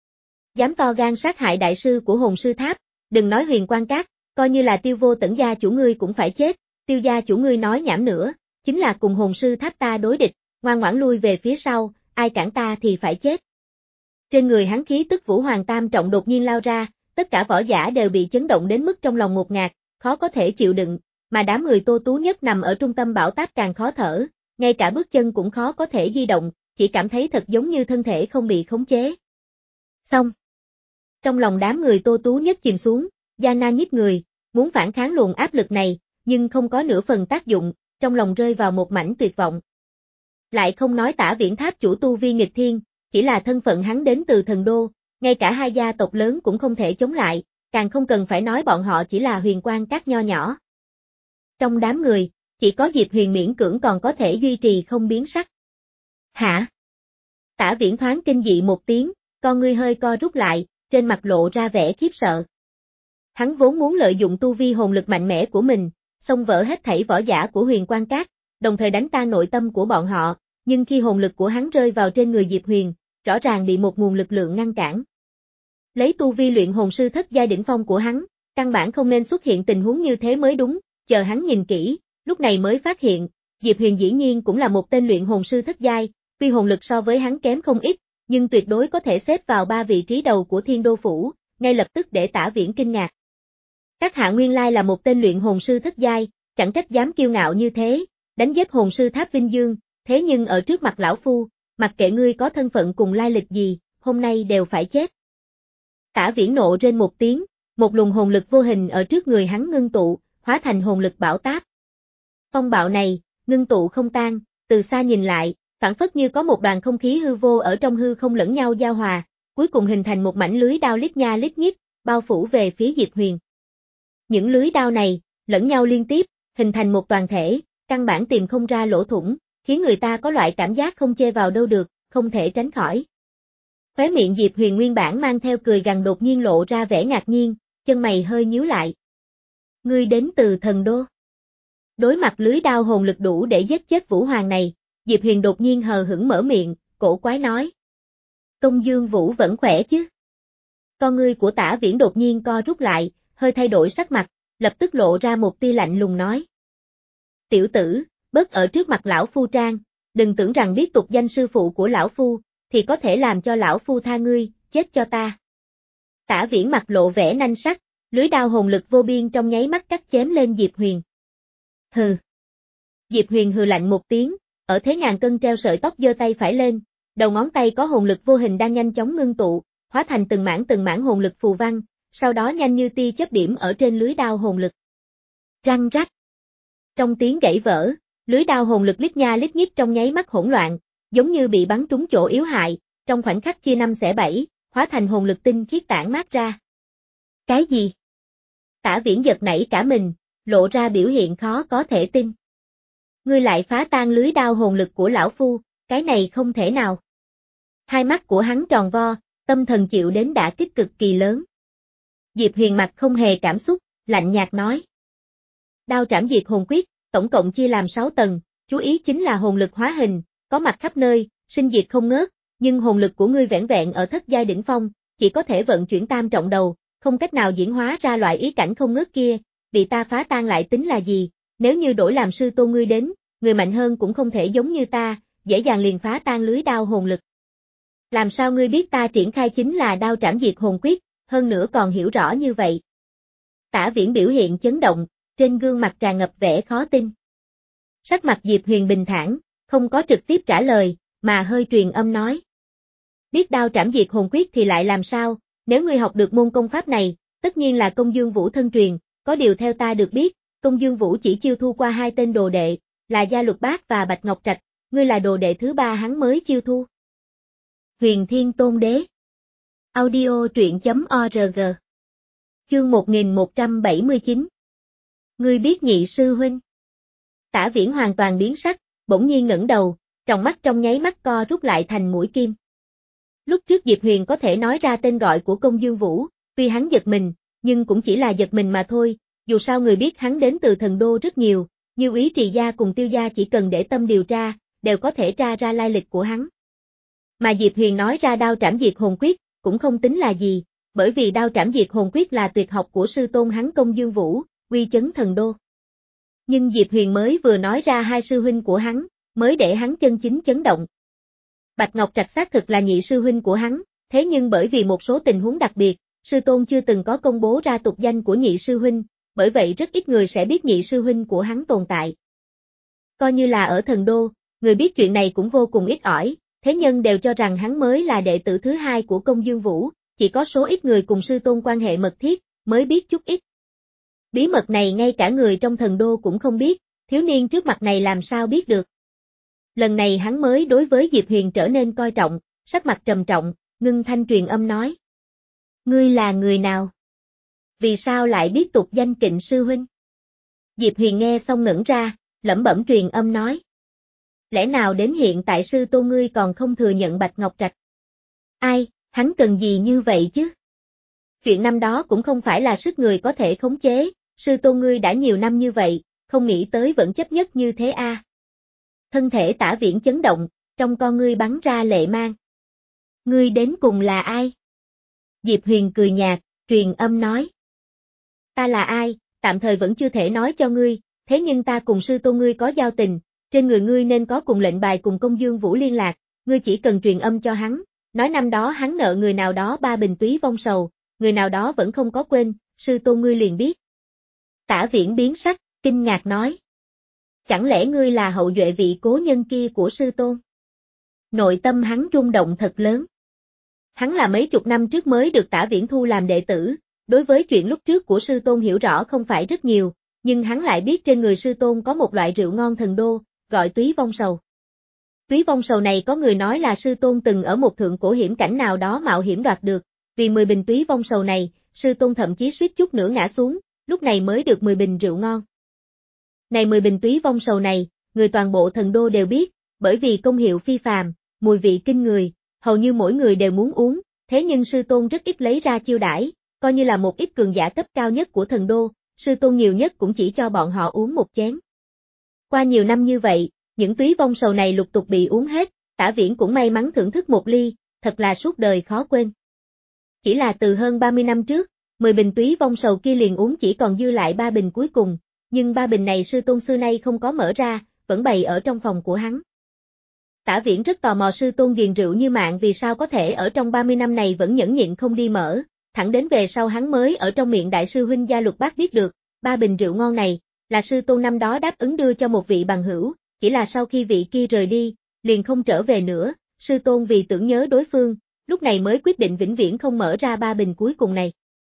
Dám to gan sát hại đại sư của hồn sư tháp, đừng nói Huyền Quan Các, coi như là Tiêu Vô Tẩn gia chủ ngươi cũng phải chết, Tiêu gia chủ ngươi nói nhảm nữa, chính là cùng hồn sư tháp ta đối địch, ngoan ngoãn lui về phía sau, ai cản ta thì phải chết. Trên người hắn khí tức Vũ Hoàng Tam trọng đột nhiên lao ra, tất cả võ giả đều bị chấn động đến mức trong lòng ngột ngạt, khó có thể chịu đựng, mà đám người Tô Tú Nhất nằm ở trung tâm bảo táp càng khó thở, ngay cả bước chân cũng khó có thể di động, chỉ cảm thấy thật giống như thân thể không bị khống chế. Xong. Trong lòng đám người Tô Tú Nhất chìm xuống, gian nan nhích người, muốn phản kháng luồng áp lực này, nhưng không có nửa phần tác dụng, trong lòng rơi vào một mảnh tuyệt vọng. Lại không nói Tả Viễn tháp chủ tu vi nghịch thiên, chỉ là thân phận hắn đến từ thần đô, ngay cả hai gia tộc lớn cũng không thể chống lại, càng không cần phải nói bọn họ chỉ là Huyền Quan Các nho nhỏ. Trong đám người, chỉ có Diệp Huyền miễn cưỡng còn có thể duy trì không biến sắc. Hả? Tả Viễn thoáng kinh dị một tiếng, con ngươi hơi co rút lại, trên mặt lộ ra vẻ khiếp sợ. Hắn vốn muốn lợi dụng tu vi hồn lực mạnh mẽ của mình, xông vỡ hết thảy võ giả của Huyền Quan Các, đồng thời đánh tan nội tâm của bọn họ, nhưng khi hồn lực của hắn rơi vào trên người Diệp Huyền, rõ ràng bị một nguồn lực lượng ngăn cản. Lấy tu vi luyện hồn sư thất giai đỉnh phong của hắn, căn bản không nên xuất hiện tình huống như thế mới đúng, chờ hắn nhìn kỹ, lúc này mới phát hiện, Diệp Huyền dĩ nhiên cũng là một tên luyện hồn sư thất giai, tuy hồn lực so với hắn kém không ít, nhưng tuyệt đối có thể xếp vào ba vị trí đầu của Thiên Đô Phủ, ngay lập tức để Tả Viễn kinh ngạc. Các hạ nguyên lai là một tên luyện hồn sư thất giai, chẳng trách dám kiêu ngạo như thế, đánh giết hồn sư tháp Vinh Dương, thế nhưng ở trước mặt lão phu, mặc kệ ngươi có thân phận cùng lai lịch gì, hôm nay đều phải chết. Tả Viễn nộ trên một tiếng, một luồng hồn lực vô hình ở trước người hắn ngưng tụ, hóa thành hồn lực bão táp. Phong bạo này, ngưng tụ không tan, từ xa nhìn lại, phản phất như có một đoàn không khí hư vô ở trong hư không lẫn nhau giao hòa, cuối cùng hình thành một mảnh lưới đao lít nha lít nhít, bao phủ về phía Diệp Huyền. Những lưới đao này, lẫn nhau liên tiếp, hình thành một toàn thể, căn bản tìm không ra lỗ thủng, khiến người ta có loại cảm giác không chê vào đâu được, không thể tránh khỏi. Khóe miệng Diệp Huyền nguyên bản mang theo cười gằn đột nhiên lộ ra vẻ ngạc nhiên, chân mày hơi nhíu lại. Ngươi đến từ thần đô. Đối mặt lưới đao hồn lực đủ để giết chết Vũ Hoàng này, Diệp Huyền đột nhiên hờ hững mở miệng, cổ quái nói. Công Dương Vũ vẫn khỏe chứ? Con ngươi của Tả Viễn đột nhiên co rút lại, hơi thay đổi sắc mặt, lập tức lộ ra một tia lạnh lùng nói. Tiểu tử, bớt ở trước mặt lão phu trang, đừng tưởng rằng biết tục danh sư phụ của lão phu, thì có thể làm cho lão phu tha ngươi, chết cho ta. Tả Viễn mặt lộ vẻ nanh sắc, lưới đao hồn lực vô biên trong nháy mắt cắt chém lên Diệp Huyền. Hừ. Diệp Huyền hừ lạnh một tiếng, ở thế ngàn cân treo sợi tóc giơ tay phải lên, đầu ngón tay có hồn lực vô hình đang nhanh chóng ngưng tụ, hóa thành từng mảng từng mảng hồn lực phù văn, sau đó nhanh như tia chớp điểm ở trên lưới đao hồn lực. Răng rắc. Trong tiếng gãy vỡ, lưới đao hồn lực lít nha lít nhít trong nháy mắt hỗn loạn, giống như bị bắn trúng chỗ yếu hại, trong khoảnh khắc chia năm xẻ bảy, hóa thành hồn lực tinh khiết tản mát ra. Cái gì? Tả Viễn giật nảy cả mình, lộ ra biểu hiện khó có thể tin. Ngươi lại phá tan lưới đao hồn lực của lão phu, cái này không thể nào. Hai mắt của hắn tròn vo, tâm thần chịu đến đả kích cực kỳ lớn. Diệp Huyền mặt không hề cảm xúc, lạnh nhạt nói. Đao trảm diệt hồn quyết, tổng cộng chia làm sáu tầng, chú ý chính là hồn lực hóa hình, có mặt khắp nơi, sinh diệt không ngớt, nhưng hồn lực của ngươi vẻn vẹn ở thất giai đỉnh phong, chỉ có thể vận chuyển tam trọng đầu, không cách nào diễn hóa ra loại ý cảnh không ngớt kia, bị ta phá tan lại tính là gì, nếu như đổi làm sư tôn ngươi đến, người mạnh hơn cũng không thể giống như ta, dễ dàng liền phá tan lưới đao hồn lực. Làm sao ngươi biết ta triển khai chính là đao trảm diệt hồn quyết, hơn nữa còn hiểu rõ như vậy? Tả Viễn biểu hiện chấn động, trên gương mặt tràn ngập vẻ khó tin. Sắc mặt Diệp Huyền bình thản, không có trực tiếp trả lời, mà hơi truyền âm nói. Biết đao trảm diệt hồn quyết thì lại làm sao, nếu ngươi học được môn công pháp này, tất nhiên là Công Dương Vũ thân truyền, có điều theo ta được biết, Công Dương Vũ chỉ chiêu thu qua hai tên đồ đệ, là Gia Luật Bác và Bạch Ngọc Trạch, ngươi là đồ đệ thứ ba hắn mới chiêu thu. Huyền Thiên Tôn Đế. Audio truyện chấm org. Chương một nghìn một trăm bảy mươi chín. Ngươi biết nhị sư huynh. Tả Viễn hoàn toàn biến sắc, bỗng nhiên ngẩng đầu, tròng mắt trong nháy mắt co rút lại thành mũi kim. Lúc trước Diệp Huyền có thể nói ra tên gọi của Công Dương Vũ, tuy hắn giật mình, nhưng cũng chỉ là giật mình mà thôi, dù sao người biết hắn đến từ thần đô rất nhiều, như Úy Trì Gia cùng Tiêu Gia chỉ cần để tâm điều tra, đều có thể tra ra lai lịch của hắn. Mà Diệp Huyền nói ra đao trảm diệt hồn quyết, cũng không tính là gì, bởi vì đao trảm diệt hồn quyết là tuyệt học của sư tôn hắn Công Dương Vũ, uy chấn thần đô. Nhưng Diệp Huyền mới vừa nói ra hai sư huynh của hắn, mới để hắn chân chính chấn động. Bạch Ngọc Trạch xác thực là nhị sư huynh của hắn, thế nhưng bởi vì một số tình huống đặc biệt, sư tôn chưa từng có công bố ra tục danh của nhị sư huynh, bởi vậy rất ít người sẽ biết nhị sư huynh của hắn tồn tại. Coi như là ở thần đô, người biết chuyện này cũng vô cùng ít ỏi, thế nhân đều cho rằng hắn mới là đệ tử thứ hai của Công Dương Vũ, chỉ có số ít người cùng sư tôn quan hệ mật thiết, mới biết chút ít. Bí mật này ngay cả người trong thần đô cũng không biết, thiếu niên trước mặt này làm sao biết được. Lần này hắn mới đối với Diệp Huyền trở nên coi trọng, sắc mặt trầm trọng, ngưng thanh truyền âm nói. Ngươi là người nào? Vì sao lại biết tục danh Kịnh sư huynh? Diệp Huyền nghe xong ngẩn ra, lẩm bẩm truyền âm nói. Lẽ nào đến hiện tại sư tôn ngươi còn không thừa nhận Bạch Ngọc Trạch? Ai, hắn cần gì như vậy chứ? Chuyện năm đó cũng không phải là sức người có thể khống chế, sư tôn ngươi đã nhiều năm như vậy, không nghĩ tới vẫn chấp nhất như thế a. À. Thân thể Tả Viễn chấn động, trong con ngươi bắn ra lệ mang. Ngươi đến cùng là ai? Diệp Huyền cười nhạt, truyền âm nói. Ta là ai, tạm thời vẫn chưa thể nói cho ngươi, thế nhưng ta cùng sư tôn ngươi có giao tình, trên người ngươi nên có cùng lệnh bài cùng Công Dương Vũ liên lạc, ngươi chỉ cần truyền âm cho hắn, nói năm đó hắn nợ người nào đó ba bình túy vong sầu, người nào đó vẫn không có quên, sư tôn ngươi liền biết. Tả Viễn biến sắc, kinh ngạc nói. Chẳng lẽ ngươi là hậu duệ vị cố nhân kia của sư tôn? Nội tâm hắn rung động thật lớn. Hắn là mấy chục năm trước mới được Tả Viễn thu làm đệ tử, đối với chuyện lúc trước của sư tôn hiểu rõ không phải rất nhiều, nhưng hắn lại biết trên người sư tôn có một loại rượu ngon thần đô, gọi túy vong sầu. Túy vong sầu này có người nói là sư tôn từng ở một thượng cổ hiểm cảnh nào đó mạo hiểm đoạt được, vì mười bình túy vong sầu này, sư tôn thậm chí suýt chút nữa ngã xuống, lúc này mới được mười bình rượu ngon. Này mười bình túy vong sầu này, người toàn bộ thần đô đều biết, bởi vì công hiệu phi phàm, mùi vị kinh người, hầu như mỗi người đều muốn uống, thế nhưng sư tôn rất ít lấy ra chiêu đãi, coi như là một ít cường giả cấp cao nhất của thần đô, sư tôn nhiều nhất cũng chỉ cho bọn họ uống một chén. Qua nhiều năm như vậy, những túy vong sầu này lục tục bị uống hết, Tả Viễn cũng may mắn thưởng thức một ly, thật là suốt đời khó quên. Chỉ là từ hơn ba mươi năm trước, mười bình túy vong sầu kia liền uống chỉ còn dư lại ba bình cuối cùng, nhưng ba bình này sư tôn xưa nay không có mở ra, vẫn bày ở trong phòng của hắn. Tả Viễn rất tò mò sư tôn ghiền rượu như mạng vì sao có thể ở trong ba mươi năm này vẫn nhẫn nhịn không đi mở, thẳng đến về sau hắn mới ở trong miệng đại sư huynh Gia Luật Bác biết được, ba bình rượu ngon này, là sư tôn năm đó đáp ứng đưa cho một vị bằng hữu, chỉ là sau khi vị kia rời đi, liền không trở về nữa, sư tôn vì tưởng nhớ đối phương, lúc này mới quyết định vĩnh viễn không mở ra ba bình cuối cùng này.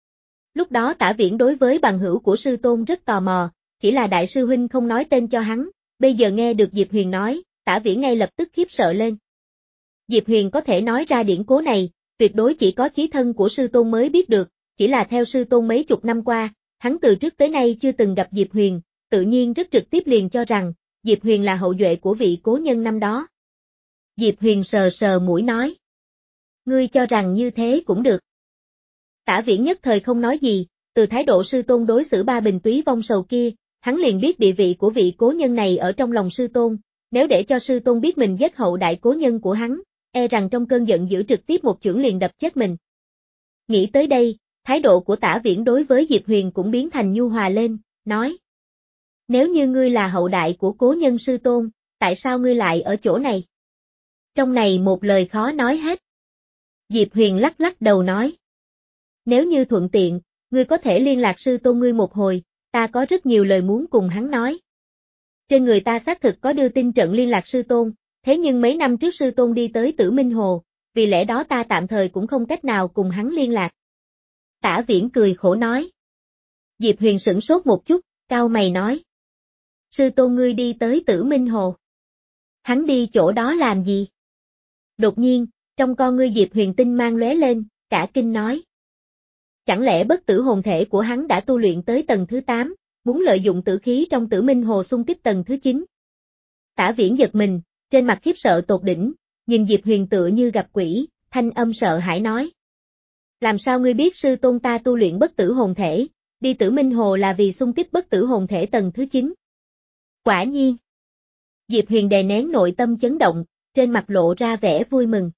Lúc đó Tả Viễn đối với bằng hữu của sư tôn rất tò mò, chỉ là đại sư huynh không nói tên cho hắn, bây giờ nghe được Diệp Huyền nói, Tả Viễn ngay lập tức khiếp sợ lên. Diệp Huyền có thể nói ra điển cố này, tuyệt đối chỉ có chí thân của sư tôn mới biết được, chỉ là theo sư tôn mấy chục năm qua, hắn từ trước tới nay chưa từng gặp Diệp Huyền, tự nhiên rất trực tiếp liền cho rằng, Diệp Huyền là hậu duệ của vị cố nhân năm đó. Diệp Huyền sờ sờ mũi nói. Ngươi cho rằng như thế cũng được. Tả Viễn nhất thời không nói gì, từ thái độ sư tôn đối xử ba bình túy vong sầu kia, hắn liền biết địa vị của vị cố nhân này ở trong lòng sư tôn, nếu để cho sư tôn biết mình giết hậu đại cố nhân của hắn, e rằng trong cơn giận dữ trực tiếp một chưởng liền đập chết mình. Nghĩ tới đây, thái độ của Tả Viễn đối với Diệp Huyền cũng biến thành nhu hòa lên, nói: Nếu như ngươi là hậu đại của cố nhân sư tôn, tại sao ngươi lại ở chỗ này? Trong này một lời khó nói hết. Diệp Huyền lắc lắc đầu nói: Nếu như thuận tiện, ngươi có thể liên lạc sư tôn ngươi một hồi, ta có rất nhiều lời muốn cùng hắn nói. Trên người ta xác thực có đưa tin trận liên lạc sư tôn, thế nhưng mấy năm trước sư tôn đi tới Tử Minh Hồ, vì lẽ đó ta tạm thời cũng không cách nào cùng hắn liên lạc. Tả Viễn cười khổ nói. Diệp Huyền sửng sốt một chút, cau mày nói: Sư tôn ngươi đi tới Tử Minh Hồ. Hắn đi chỗ đó làm gì? Đột nhiên, trong con ngươi Diệp Huyền tinh mang lóe lên, cả kinh nói: Chẳng lẽ bất tử hồn thể của hắn đã tu luyện tới tầng thứ tám, muốn lợi dụng tử khí trong Tử Minh Hồ xung kích tầng thứ chín? Tả Viễn giật mình, trên mặt khiếp sợ tột đỉnh, nhìn Diệp Huyền tựa như gặp quỷ, thanh âm sợ hãi nói: Làm sao ngươi biết sư tôn ta tu luyện bất tử hồn thể, đi Tử Minh Hồ là vì xung kích bất tử hồn thể tầng thứ chín? Quả nhiên. Diệp Huyền đè nén nội tâm chấn động, trên mặt lộ ra vẻ vui mừng.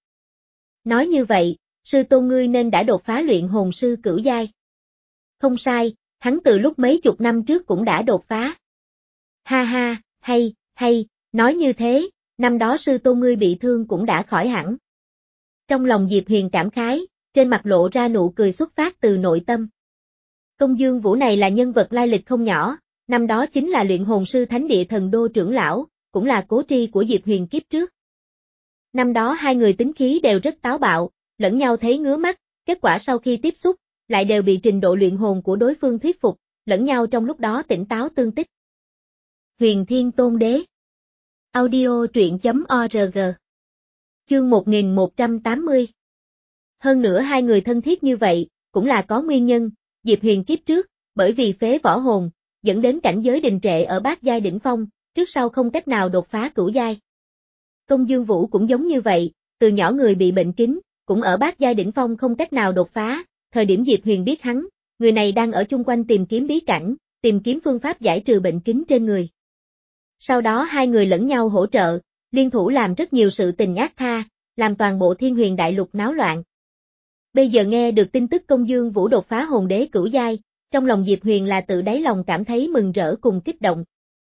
Nói như vậy, sư tôn ngươi nên đã đột phá luyện hồn sư cửu giai. Không sai, hắn từ lúc mấy chục năm trước cũng đã đột phá. Ha ha, hay, hay, nói như thế, năm đó sư tôn ngươi bị thương cũng đã khỏi hẳn. Trong lòng Diệp Huyền cảm khái, trên mặt lộ ra nụ cười xuất phát từ nội tâm. Công Dương Vũ này là nhân vật lai lịch không nhỏ, năm đó chính là luyện hồn sư thánh địa thần đô trưởng lão, cũng là cố tri của Diệp Huyền kiếp trước. Năm đó hai người tính khí đều rất táo bạo, lẫn nhau thấy ngứa mắt, kết quả sau khi tiếp xúc, lại đều bị trình độ luyện hồn của đối phương thuyết phục, lẫn nhau trong lúc đó tỉnh táo tương tích. Huyền Thiên Tôn Đế. Audio truyện chấm org. Chương một nghìn một trăm tám mươi. Hơn nữa hai người thân thiết như vậy, cũng là có nguyên nhân, Diệp Huyền kiếp trước, bởi vì phế võ hồn, dẫn đến cảnh giới đình trệ ở bát giai đỉnh phong, trước sau không cách nào đột phá cửu giai. Công Dương Vũ cũng giống như vậy, từ nhỏ người bị bệnh kính, cũng ở bát giai đỉnh phong không cách nào đột phá, thời điểm Diệp Huyền biết hắn, người này đang ở chung quanh tìm kiếm bí cảnh, tìm kiếm phương pháp giải trừ bệnh kính trên người. Sau đó hai người lẫn nhau hỗ trợ, liên thủ làm rất nhiều sự tình ác tha, làm toàn bộ Thiên Huyền Đại Lục náo loạn. Bây giờ nghe được tin tức Công Dương Vũ đột phá hồn đế cửu giai, trong lòng Diệp Huyền là tự đáy lòng cảm thấy mừng rỡ cùng kích động.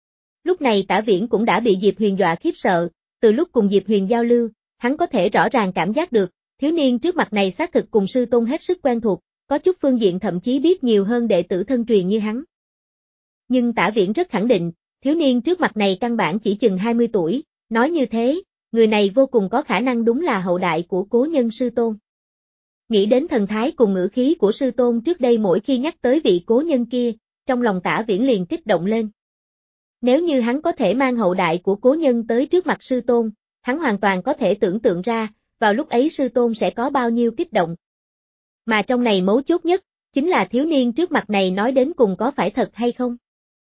Lúc này Tả Viễn cũng đã bị Diệp Huyền dọa khiếp sợ, từ lúc cùng Diệp Huyền giao lưu, hắn có thể rõ ràng cảm giác được, thiếu niên trước mặt này xác thực cùng sư tôn hết sức quen thuộc, có chút phương diện thậm chí biết nhiều hơn đệ tử thân truyền như hắn. Nhưng Tả Viễn rất khẳng định, thiếu niên trước mặt này căn bản chỉ chừng hai mươi tuổi, nói như thế, người này vô cùng có khả năng đúng là hậu đại của cố nhân sư tôn. Nghĩ đến thần thái cùng ngữ khí của sư tôn trước đây mỗi khi nhắc tới vị cố nhân kia, trong lòng Tả Viễn liền kích động lên. Nếu như hắn có thể mang hậu đại của cố nhân tới trước mặt sư tôn, hắn hoàn toàn có thể tưởng tượng ra, vào lúc ấy sư tôn sẽ có bao nhiêu kích động. Mà trong này mấu chốt nhất, chính là thiếu niên trước mặt này nói đến cùng có phải thật hay không.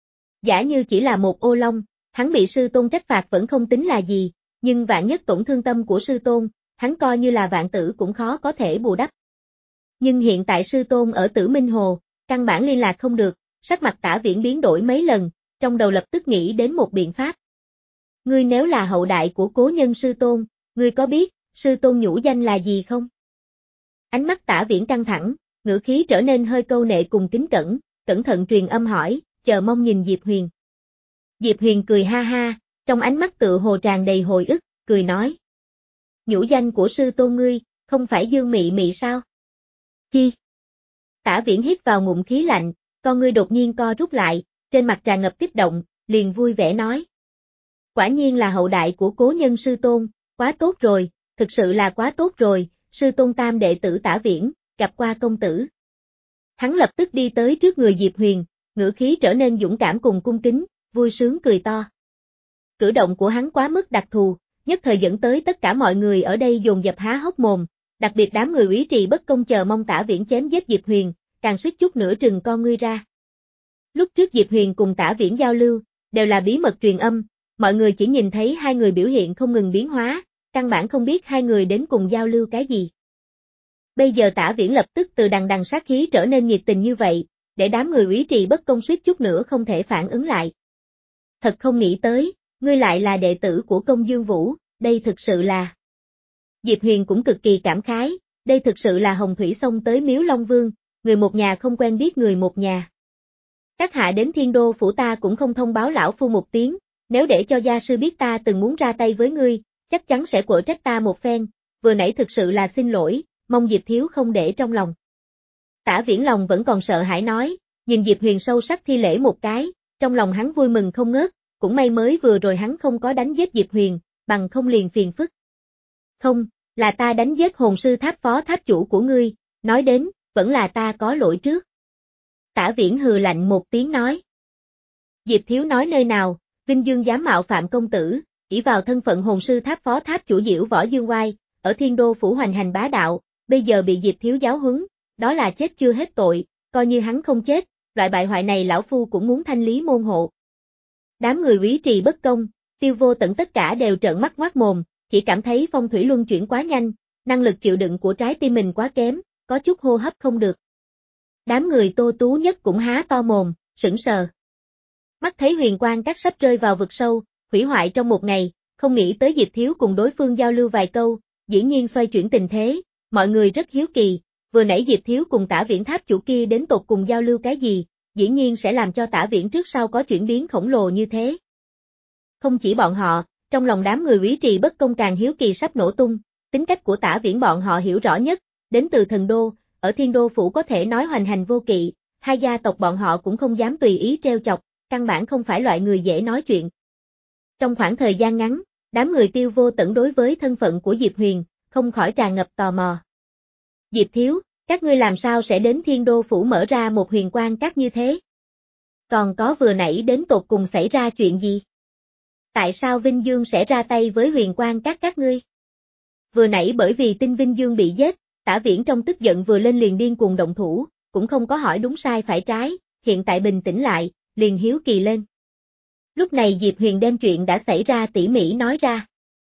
Giả như chỉ là một ô long, hắn bị sư tôn trách phạt vẫn không tính là gì, nhưng vạn nhất tổn thương tâm của sư tôn, hắn coi như là vạn tử cũng khó có thể bù đắp. Nhưng hiện tại sư tôn ở Tử Minh Hồ, căn bản liên lạc không được, sắc mặt Tả Viễn biến đổi mấy lần, trong đầu lập tức nghĩ đến một biện pháp. Ngươi nếu là hậu đại của cố nhân sư tôn, ngươi có biết, sư tôn nhũ danh là gì không? Ánh mắt Tả Viễn căng thẳng, ngữ khí trở nên hơi câu nệ cùng kính cẩn, cẩn thận truyền âm hỏi, chờ mong nhìn Diệp Huyền. Diệp Huyền cười ha ha, trong ánh mắt tựa hồ tràn đầy hồi ức, cười nói. Nhũ danh của sư tôn ngươi, không phải Dương Mị Mị sao? Chi? Tả Viễn hít vào ngụm khí lạnh, con ngươi đột nhiên co rút lại, trên mặt tràn ngập kích động, liền vui vẻ nói. Quả nhiên là hậu đại của cố nhân sư tôn, quá tốt rồi, thực sự là quá tốt rồi, sư tôn tam đệ tử Tả Viễn, gặp qua công tử. Hắn lập tức đi tới trước người Diệp Huyền, ngữ khí trở nên dũng cảm cùng cung kính, vui sướng cười to. Cử động của hắn quá mức đặc thù, nhất thời dẫn tới tất cả mọi người ở đây dồn dập há hốc mồm, đặc biệt đám người úy trì bất công chờ mong Tả Viễn chém giết Diệp Huyền, càng suýt chút nữa trừng con ngươi ra. Lúc trước Diệp Huyền cùng Tả Viễn giao lưu, đều là bí mật truyền âm, mọi người chỉ nhìn thấy hai người biểu hiện không ngừng biến hóa, căn bản không biết hai người đến cùng giao lưu cái gì. Bây giờ Tả Viễn lập tức từ đằng đằng sát khí trở nên nhiệt tình như vậy, để đám người úy trì bất công suýt chút nữa không thể phản ứng lại. Thật không nghĩ tới, ngươi lại là đệ tử của Công Dương Vũ, đây thực sự là... Diệp Huyền cũng cực kỳ cảm khái, đây thực sự là hồng thủy xông tới Miếu Long Vương, người một nhà không quen biết người một nhà. Các hạ đến Thiên Đô phủ ta cũng không thông báo lão phu một tiếng, nếu để cho gia sư biết ta từng muốn ra tay với ngươi, chắc chắn sẽ quở trách ta một phen, vừa nãy thực sự là xin lỗi, mong Diệp thiếu không để trong lòng. Tả Viễn lòng vẫn còn sợ hãi nói, nhìn Diệp Huyền sâu sắc thi lễ một cái, trong lòng hắn vui mừng không ngớt, cũng may mới vừa rồi hắn không có đánh giết Diệp Huyền, bằng không liền phiền phức. Không, là ta đánh giết hồn sư tháp phó tháp chủ của ngươi, nói đến, vẫn là ta có lỗi trước. Tả Viễn hừ lạnh một tiếng nói. Diệp thiếu nói nơi nào, Vinh Dương dám mạo phạm công tử, ỷ vào thân phận hồn sư tháp phó tháp chủ Diễu Võ Dương Oai, ở Thiên Đô phủ hoành hành bá đạo, bây giờ bị Diệp thiếu giáo huấn, đó là chết chưa hết tội, coi như hắn không chết, loại bại hoại này lão phu cũng muốn thanh lý môn hộ. Đám người úy trì bất công, Tiêu Vô Tận tất cả đều trợn mắt ngoác mồm, chỉ cảm thấy phong thủy luân chuyển quá nhanh, năng lực chịu đựng của trái tim mình quá kém, có chút hô hấp không được. Đám người Tô Tú Nhất cũng há to mồm, sững sờ. Mắt thấy huyền quang các sắp rơi vào vực sâu, hủy hoại trong một ngày, không nghĩ tới Diệp thiếu cùng đối phương giao lưu vài câu, dĩ nhiên xoay chuyển tình thế, mọi người rất hiếu kỳ, vừa nãy Diệp thiếu cùng Tả Viễn tháp chủ kia đến tột cùng giao lưu cái gì, dĩ nhiên sẽ làm cho Tả Viễn trước sau có chuyển biến khổng lồ như thế. Không chỉ bọn họ, trong lòng đám người úy trì bất công càng hiếu kỳ sắp nổ tung, tính cách của Tả Viễn bọn họ hiểu rõ nhất, đến từ thần đô, ở Thiên Đô phủ có thể nói hoành hành vô kỵ, hai gia tộc bọn họ cũng không dám tùy ý treo chọc, căn bản không phải loại người dễ nói chuyện. Trong khoảng thời gian ngắn, đám người Tiêu Vô Tận đối với thân phận của Diệp Huyền, không khỏi tràn ngập tò mò. Diệp thiếu, các ngươi làm sao sẽ đến Thiên Đô phủ mở ra một huyền quang các như thế? Còn có vừa nãy đến tột cùng xảy ra chuyện gì? Tại sao Vinh Dương sẽ ra tay với huyền quang các các ngươi? Vừa nãy bởi vì tin Vinh Dương bị giết, Tả Viễn trong tức giận vừa lên liền điên cuồng động thủ, cũng không có hỏi đúng sai phải trái, hiện tại bình tĩnh lại, liền hiếu kỳ lên. Lúc này Diệp Huyền đem chuyện đã xảy ra tỉ mỉ nói ra.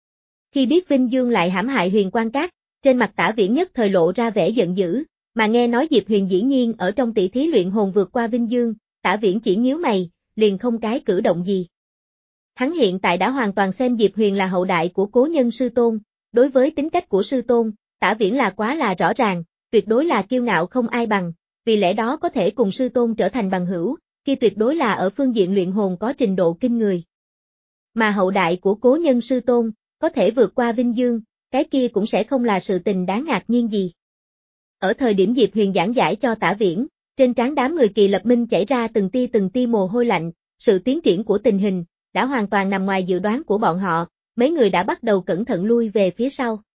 Khi biết Vinh Dương lại hãm hại huyền quang các, trên mặt Tả Viễn nhất thời lộ ra vẻ giận dữ, mà nghe nói Diệp Huyền dĩ nhiên ở trong tỷ thí luyện hồn vượt qua Vinh Dương, Tả Viễn chỉ nhíu mày, liền không cái cử động gì. Hắn hiện tại đã hoàn toàn xem Diệp Huyền là hậu đại của cố nhân sư tôn, đối với tính cách của sư tôn, Tả Viễn là quá là rõ ràng, tuyệt đối là kiêu ngạo không ai bằng, vì lẽ đó có thể cùng sư tôn trở thành bằng hữu, kia tuyệt đối là ở phương diện luyện hồn có trình độ kinh người. Mà hậu đại của cố nhân sư tôn, có thể vượt qua Vinh Dương, cái kia cũng sẽ không là sự tình đáng ngạc nhiên gì. Ở thời điểm Diệp Huyền giảng giải cho Tả Viễn, trên trán đám người Kỳ Lập Minh chảy ra từng tia từng tia mồ hôi lạnh, sự tiến triển của tình hình, đã hoàn toàn nằm ngoài dự đoán của bọn họ, mấy người đã bắt đầu cẩn thận lui về phía sau.